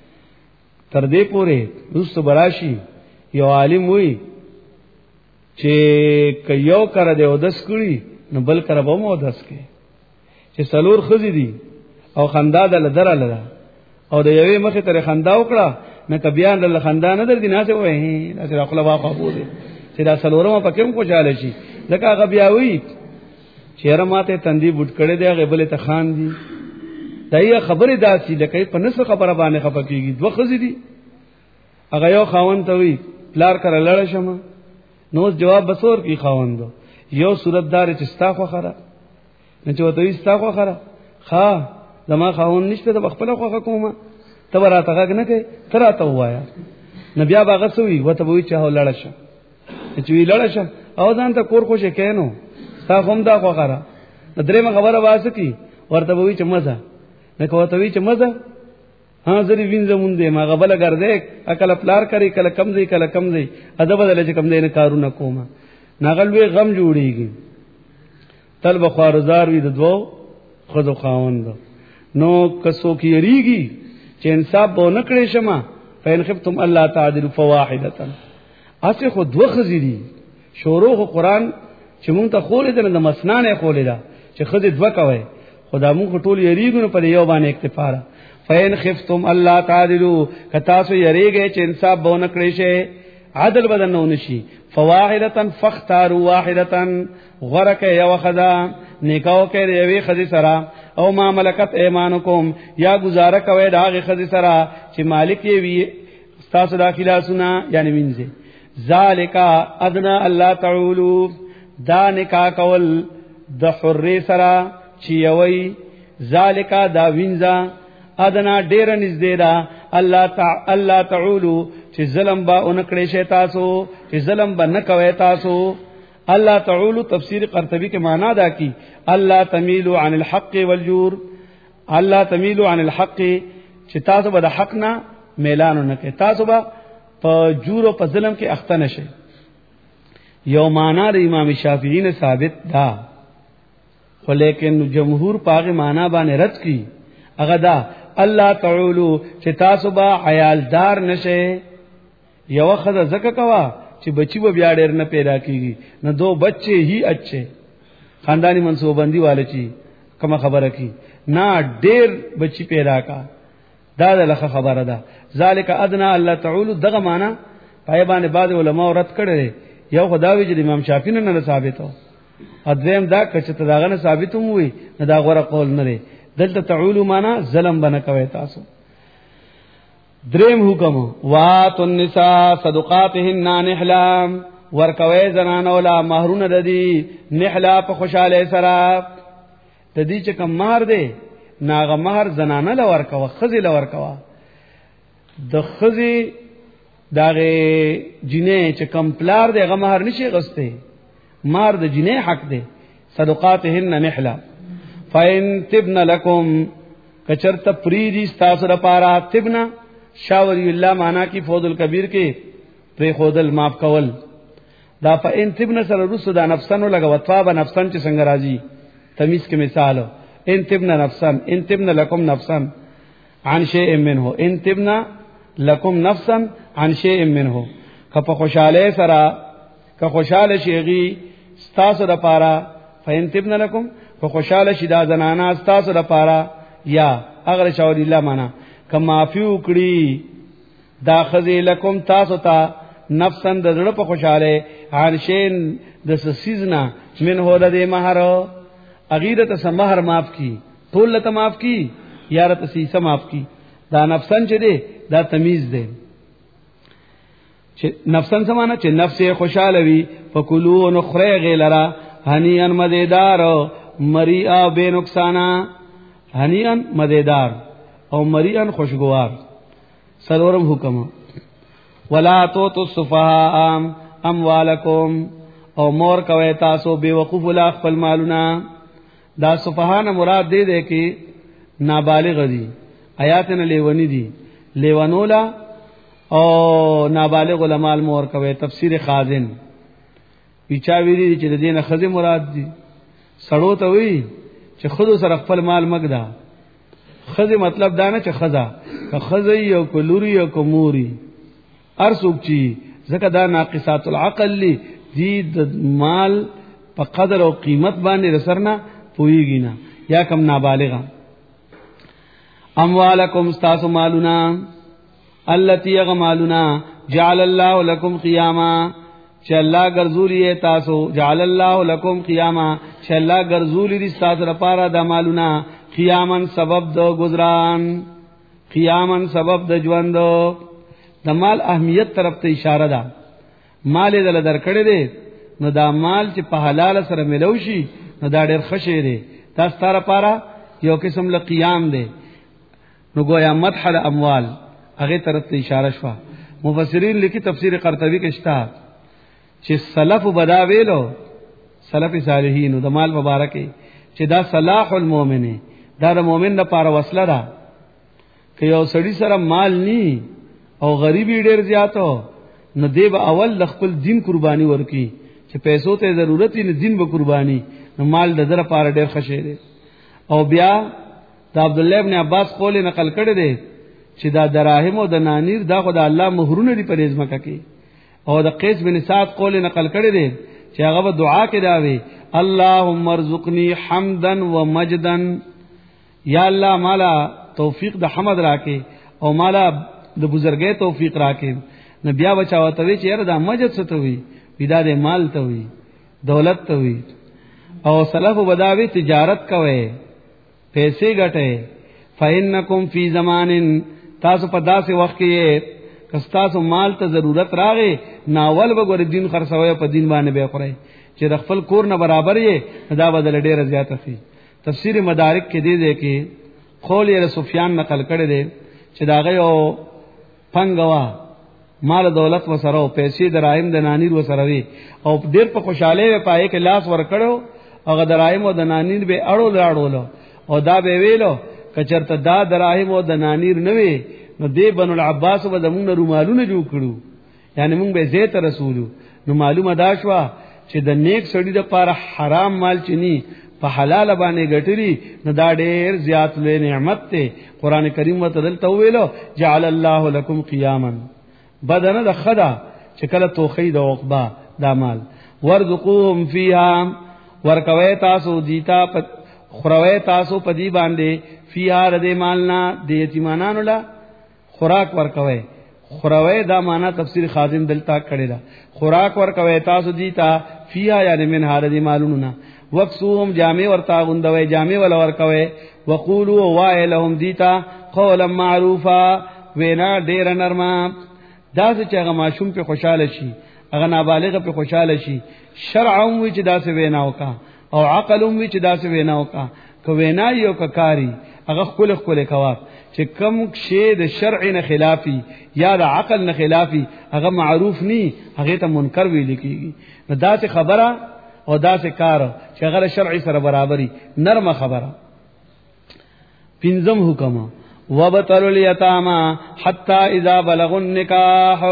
تر دې پورې دوست براشي یو عالم وی چې کيو کړه دې ودس کړی نو بل کړه به مو ودس کې چې 4 خزي دي او خندا د لدراله او د یوې مخه تر خندا وکړه نه کبيان له خندا نه در دي نه څه وې دا چې خپل واقع بوله چې دا سلورم پکې کو چاله شي ځکه هغه بیا وی چیرې ماته تندې بوت کړي دی هغه بل ته خان دي دایې خبره داسي لکه په نس خبره باندې خپکیږي 2 خزي دي هغه یو خاون ته وی پلار کړه لړ شمه نو جواب بسور کی خاوندو یو صورت دار چې ستا خو خره نه چې وته ستا خو خره ها زما خاون نشته د خپل خو کومه تبراته غږ نه کوي تراته وایا نبي هغه سوي وته وی چې هو لړ شه چې وی لړ شه او ځان ته کور خوشې کینو تا هم دا خو خره درېمه خبره واسه کی ورته وی چې مزه نه کوته وی چې مزه ها زری وینځمون دې ما غبل ګرځې اکل پلار کری کله کم دی ادب بدل چې کم دی نه کارونه کومه ناغل وی غم جوړیږي تل بخوارزار وی د دوو خذو خاوند نو کسو کی ریږي چې انصاف به نکړې شمه فین خفتم الله تعدل فواحده اسی خو دوه خزيدي شروع قرآن چې مونږ ته خولې ده د مسنانه خولې ده چې خزې دوه کوي خدا مونږ ټول یریږو په یو باندې اکتفا را فین خفتم الله تعدلوا کتاسو یریږي چې انصاف به نکړې شي عدل بدن نه نشي فواحده فاختاروا واحده غرک یو خدا نیکاو کې یوې خزې سره او ما ملکت ایمانکم یا گزاره کوي داغه خزې سره چې مالک یې وي تاسو داخلا سنا یعنی وینځي ذالک ادنا الله تعولو دا نکاح کول د حر سره چې وي ذالک دا وینځه ادنا ډیر نږدې دا الله تعولو چې ظلم با اونکړې شي تاسو چې ظلم به نه کوي تاسو الله تعولو تفسیر قرطبی کے معنی دا کی الله تمیلو عن الحق والجور الله تمیلو عن الحق چې تاسو به د حق نه میلان نه کوي تاسو به په جور او په ظلم کې اخته نشئ یو معنا د امام شافعی نے ثابت دا خو لیکن جمهور پاغه معنا باندې رد کی هغه دا الله تعولو چې تاسو به عیالدار نشئ یو خدای زکه کوا چې بچي به بیا ډېر نه پیدا کیږي نه دو بچے ہی اچھے خاندانی منصوبندی والے چی کما خبره کی نا ډېر بچی پیدا کا دا لخه خبره ده ذالک ادنا الله تعالی دغه معنا پای باندې بعض علما رد کړي یو خداوی چې امام شافعی نه ثابتو ادم دا کچته داغه نه ثابتوم وي نه دا غره قول نه دلته تعالی معنا ظلم بنه کوي تاسو دریم حکم وات النساء صدقاتهن نحلا ورکوي زنانو لا مہرونه ددي نحلا په خوشاله سره تدي چې کم مہر دی ناغه مہر زنانه لا ورکوا خزي لا ورکوا د خزي داغه جنې چې کم پلار دی غ مہر نشي غسته مہر د جنې حق دی صدقاتهن نحلا فین تبن لكم کچرت پریدی تاسو لپاره تبنا شاوری الله معنا کی فوز الکبیر کې پر خودل معاف کول دا فإن تبن سره رسو دا نفسن لگا وطفا با نفسن چې څنګه راځي تمیز کې مثال ان تبن نفسن ان تبن لكم نفسن عن شيء منه ان تبن لكم نفسن عن شيء منه کپ خوشاله سره که خوشاله شيغي ستاسو د پاره فإن تبن لكم که خوشاله شیدا زنانا ستاسو د پاره یا اگر شاوری الله معنا کما فیو کړي دا خذ لکم تاسو ته نفسن د زړه په خوشاله هرشین د سسیزنا من هو د مہر اغیرت سمہر معاف کی ټول ته معاف کی یارت سیسه معاف کی دا نفسن چې دی دا تمیز دی چې نفسن سمانه چې نفس خوشاله وي فکلوا نخره غلرا هنیان مزیدار مریئا بے نقصانا هنیان مزیدار او مریئن خوشگوار سلورم حکم ولا توتوا السفهاء اموالکم او مور کوي تاسو بے وقوف لا خپل مالونه دا سفهاء مراد دې کې نابالغ دي آیات نه لیونی دي لیونولا او نابالغ علماء مور کوي تفسیر خازن پیچا ویلي چې د دینه خزه مراد دي سړو ته وی چې خود سره خپل مال مګدا خزه مطلب دا نه چې خزه یو کلوري یو کوموري ارسوک چی زکه دا ناقصات العقل لی دی د مال په قدر او قیمت باندې رسرنا پویږي نه یا کم نابالغه اموالکم استاس مالنا التي يغمالنا جعل الله لكم قياما چې الله ګرځولې تاسو جعل الله لكم قياما چې الله ګرځولې تاسو لپاره د مالونه قیامن سبب د گزاران قیامن سبب د ژوند د مال اهمیت طرف ته اشاره ده مال دل درکړې ده نو دا مال چې په حلال سره ملو شي نو دا ډېر خشه ده تاسو تر لپاره یو قسم له قیام ده نو گویا مدح الاموال هغه طرف ته اشاره شوه مفسرین لیکي تفسیر قرطبی کې شته چې سلف بدا ویلو سلف صالحین د مال مبارکه چې دا صلاح المؤمن دا د مؤمن لپاره وسله ده که یو سړی سره مال ني او غریبی ډیر زیاتو نو دی به اول خپل دین قرباني ورکي چې پیسو ته ضرورت نه دین به قرباني نو مال د در لپاره ډیر خشه دی او بیا دا عبد الله ابن عباس قول نقل کړی دی چې دا دراهم او د نانیر دا خو د الله مهرونه دی په ځمکه کې او د قیس بن سعد قول نقل کړی دی چې هغه دعا کې دا وی اللهم ارزقني حمدا ومجدا یا الله مالا توفیق د حمد راکې او مالا د بزرګۍ توفیق راکې نو بیا بچاو ته وی چې یاره دا مجد څه ته وی پیدا د مال ته وی دولت ته وی او سلف بداوی تجارت کوي پیسې ګټه فإنکم فی زمان تاسو په داسې وخت کې کستاسو مال ته ضرورت راغی ناول وګور دین خرڅوي په دین باندې به خوري چې خپل کور نه برابر یې دا بدل ډیره زیاته شي تفسیر مدارک کې دی کې قول یې سفیان نقل کړی دی چې دا غيو پنګوا مال دولت وسره او پیسې دراهم د نانیر وسره وي او ډیر په خوشاله پای کې لاس ور کړو هغه دراهم او د نانیر به اړو لاړو او دا به ویلو کچرته دا دراهم او د نانیر نه وي نو دی بنو العباس و زمون رومالونه جوړ کړو یعنی مونږ به زیت رسولو نو معلومه دا شو چې د نیک سړي د پاره حرام مال چني په حلال باندې ګټري نو دا ډېر زیات لوی نعمت ته قران کریم وتدل تویلو جعل الله لكم قیاما بدن د خدا چې کله توخید او عقبا دا مال ورزقوهم فیها ورکوي تاسو دیتا خوروي تاسو پدی باندې فیها رد مالنا د یتیمانانو لا خوراک ورکوي خوروي دا معنا تفسیر خازن دلتا کړي دا خوراک ورکوي تاسو دیتا فیها یعنی من هارد مالوننا وقسوهم جامع ورتا غندوي جامع ول ورکوي وقولوا وائلهم دیتا قولا معروفا وینا ډیر نرمه دا چې هغه ماشوم په خوشاله شي هغه نابالغ په خوشاله شي شرعا وی چې دا څه وینا وکا او عقل وی چې دا څه وینا وکا کو وینا یو کاری هغه خپل خپل کوا چې کم شی د شرع نه خلافي یا د عقل نه خلافي هغه معروف ني هغه ته منکر ویل کیږي نو دا څه خبره او دا څه کار چې هغه شرعي سره برابرۍ نرمه خبره پنځم حکم وبتلوا اليتامى حتى اذا بلغوا النكاح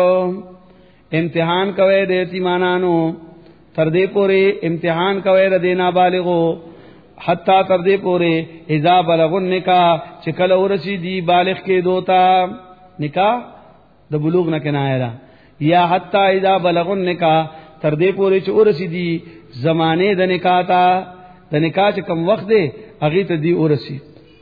امتحان کوي د یتیمانانو تر دې پورې امتحان کوي د نابالغو حتا تر دې پورې اذا بلغوا النکاح چې کله ورسی دی بالغ کې دوتا نکاح د بلوغ نه کنایه را یا حتا اذا بلغوا النکاح تر دې پورې چې ورسی دی زمانه د نکاح تا د نکاح چې کم وخت دی هغه ته دی ورسی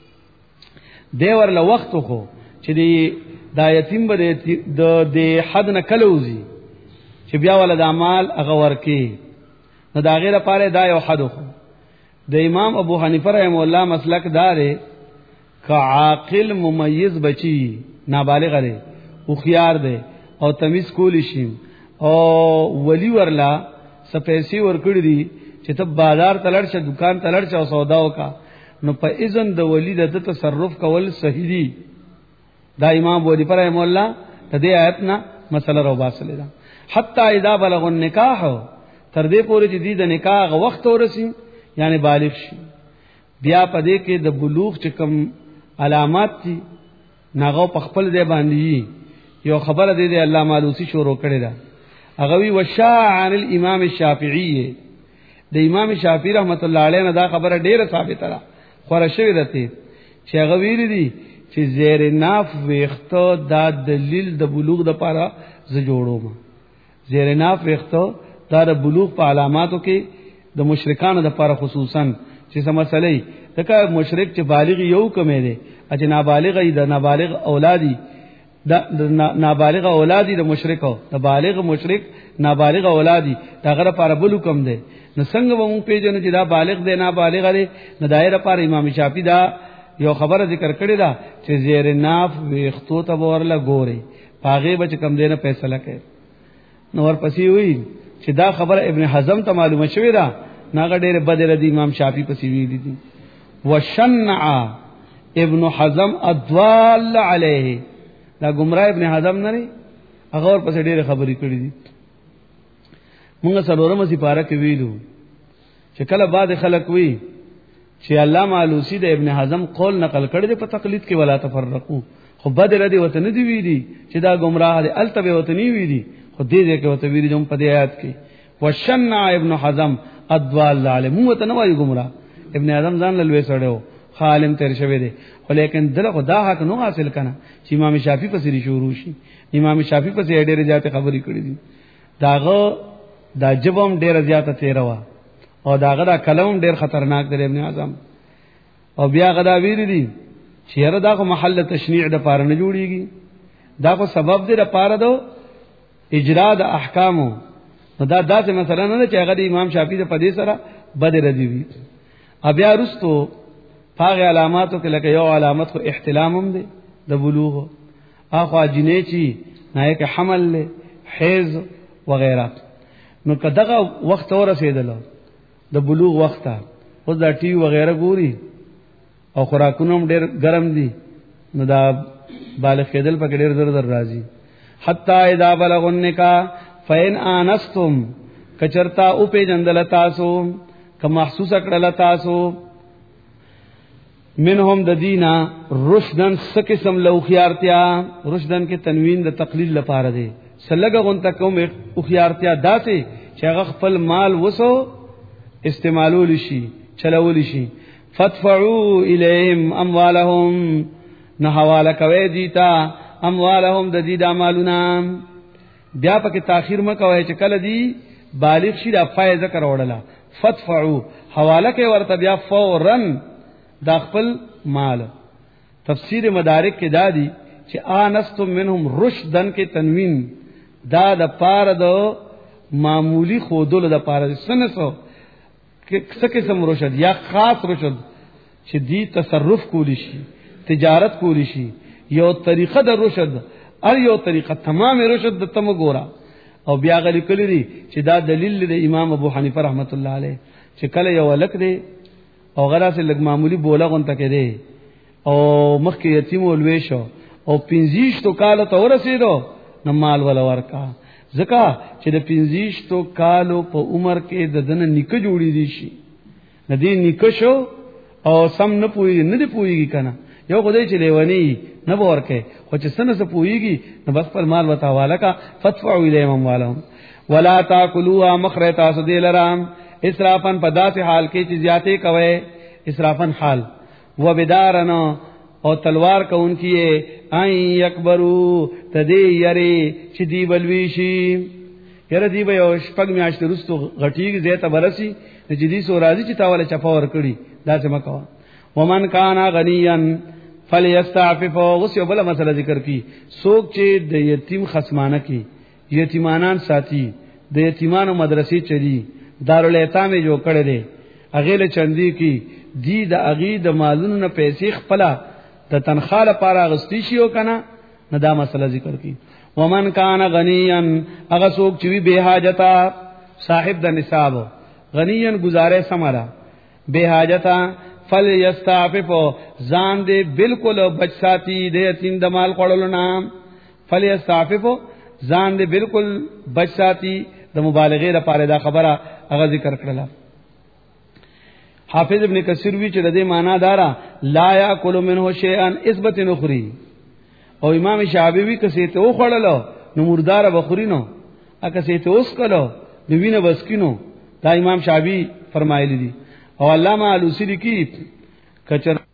دی ورله وخت خو چې دی دا یتیم به د حد نه کلوزی چې بیا ول د اعمال هغه ورکی نو دا غیره پاره دا یو حد خو د امام ابو حنیفه رحم الله مسلک دار ک عاقل ممیز بچی نابالغ دی او خيار دی او تمیز کول شي او ولی ورلا سپیسی ورکړی دی چې ته بازار تلړ شه دکان تلړ شه او سودا وکا نو په اذن د ولی د تصرف کول صحیح دی دا امام ابو حنیفه رحم الله د دې آیت نه مسله رو باسل دا حتی اذا بلغ النکاح تر دې پورې چې د نکاح وخت ورسی یعنی بالغ شي بیا پدې کې د بلوغ چې کوم علامات دي ناغو په خپل ځای باندې یو خبره دی د علامه علوسی شروع کړی دا هغه وی وشاع عن الامام الشافعي د امام شافعي رحمت الله علیه نه دا خبره ډیره ثابته ده خور شوی ده چې هغه ویری دي چې زیر ناف ویختو دا دلیل د بلوغ د پاره ز جوړوم زیر ناف ویختو دا د بلوغ په علاماتو کې د مشرکانو د لپاره خصوصا چې سم مسلې دغه مشرک چې بالغ یو کمې دي چې نابالغ ای د نابالغ اولادی د نابالغ اولادی د مشرکو د بالغ مشرک نابالغ اولادی دغه لپاره بلو کم دي نو څنګه مونږ پیژنو چې دا بالغ دی نابالغ دی نو دایره لپاره امام شافعي دا یو خبره ذکر کړی دا چې زیر ناف ویختو ته ورله ګوري پاغه بچ کم دینه فیصله کوي نو ورپسې وی چې دا خبره ابن حزم ته معلومه شوې ده ناګه ډېر بدر دی امام شافعي پسې ویلي دي وشنع ابن حزم اضوال علیه دا گمراه ابن حزم نه هغه ورپسې ډېر خبرې کړې دي موږ سلورمه سپاره کې ویلو چې کله بعد خلک وی چې علامه علوسی د ابن حزم قول نقل کړی په تقلید کې ولا تفرقو خو بدل دی وته نه دی ویلي چې دا گمراه دي التبه وته نه ویلي خو دې کې وته ویلي چې په دې آیات کې وشنع ابن حزم الضال عالم وته نه وایي گمراه ابن حزم ځان لوي سړیو عالم تیر شوی دی ولیکن دغه دا حق نو حاصل کنه چې امام شافعي په سری شروع شي امام شافعي په ډېر زیاته خبرې کړې دي داغه دا جبم ډېر زیاته تیروا او داغه دا کلام ډېر خطرناک دی ابن اعظم او بیا غدا ویری دي چې هر داغه محل تشنیع د پاره نه جوړیږي داغه سبب دی د پاره دو اجرا د احکامو دا داسې مثلا نه چې هغه د امام شافعي د پدې سره بد ردی وي بیا رستو هغه علاماتو کې لکه یو علامت خو احتلام هم دی د بلوغ اخو جنې چی نه کې حمل له حیض وغیرہ نو کداغه وخت ورسېدل د بلوغ وخت اوس دا ټي وغیرہ ګوري او خوراکونه هم ډېر ګرم دي نو دا بالغ کېدل په ډېر زر راځي حتا اذا بلغ النکاح فین انستم کچرتا او په جندل تاسو که محسوس کړل تاسو منهم د دینا رشدن سقسم لو خيارتیا رشدن کې تنوین د تقلیل لپاره دی سلګه غون تکوم او خيارتیا داسې چې هغه خپل مال وسو استعمالول شي چلول شي فدفعوا الیهم اموالهم نه حواله کوي دیتا اموالهم د دې د مالونه بیا پکې تاخير مکوي چې کله دی بالغ شي د فایده کړوړله فدفعوا حواله کوي ورته بیا فورن دا خپل مال تفسیر مدارک کې دادی چې انستم منهم رشدن کې تنوین دا د پاره د معمولی خودل د پاره سنسو کې قسم رشد یا خاص رشد چې دی تصرف کولی شي تجارت کولی شي یو طریقه د رشد ار یو طریقه تمام رشد د تم ګورا او بیا غلی کلی دی چې دا دلیل د امام ابو حنیفه رحمت الله علیه چې کله یو لک دی او غلا سے لګ معمولی بولا غون تکې دی او مخکې یتیم ولوي شو او 25 تو کال ته ورسېدو نو مال ولا ورکا زکه چې د 25 تو کالو په عمر کې د دنه نکه جوړې دي شي ندی نکه شو او سم نه پوي نه دی پويږي کنه یو خدای چې لیونی نه ورکه خو چې سنه سه پويږي نو بس پر مال وتا والا کا فتفعوا الیهم اموالهم ولا تاكلوا مخرتا سدیلرام اسرافن پدا سے حال کې چې زیاته کوي اسرافن حال و بدارنا او تلوار کو ان کی اي يكبروا تدي يري چې دی بلوي شي یره دی به یو شپږ میاشتې رستو غټیږي زیته برسي چې دی سو راضي چې تاوله چپاور کړي دا څه مکوا ومن کان غنيا فليستعفف وسو بل مسله ذکر کی سوک چې د یتیم خصمانه کی یتیمانان ساتي د یتیمانو مدرسې چدي دارالایتام جو کړه دي اغه له چندي کی دی د اغي د مالونو نه پیسې خپل د تنخواه لپاره غستی شي او کنه نه دا مسله ذکر کی ومن کان غنیا اغه څوک چې به حاجتا صاحب د نصاب غنیا گزاره سمرا به حاجتا فلیستعفف ځان دې بالکل بچ ساتي د یتیم د مال خړلو نام فلیستعفف ځان دې بالکل بچ ساتي د مبالغه لپاره دا خبره هغه ذکر کړل حافظ ابن کثیر وی چې د دې معنا دارا لا یاکل منه شیئا اثبت نخری او امام شافعی کسه ته وخړلو نو مردار بخورینو اګه سه ته اوس کلو نو وینه بسکینو دا امام شافعی فرمایلی دي او علامه علوسی کی کچر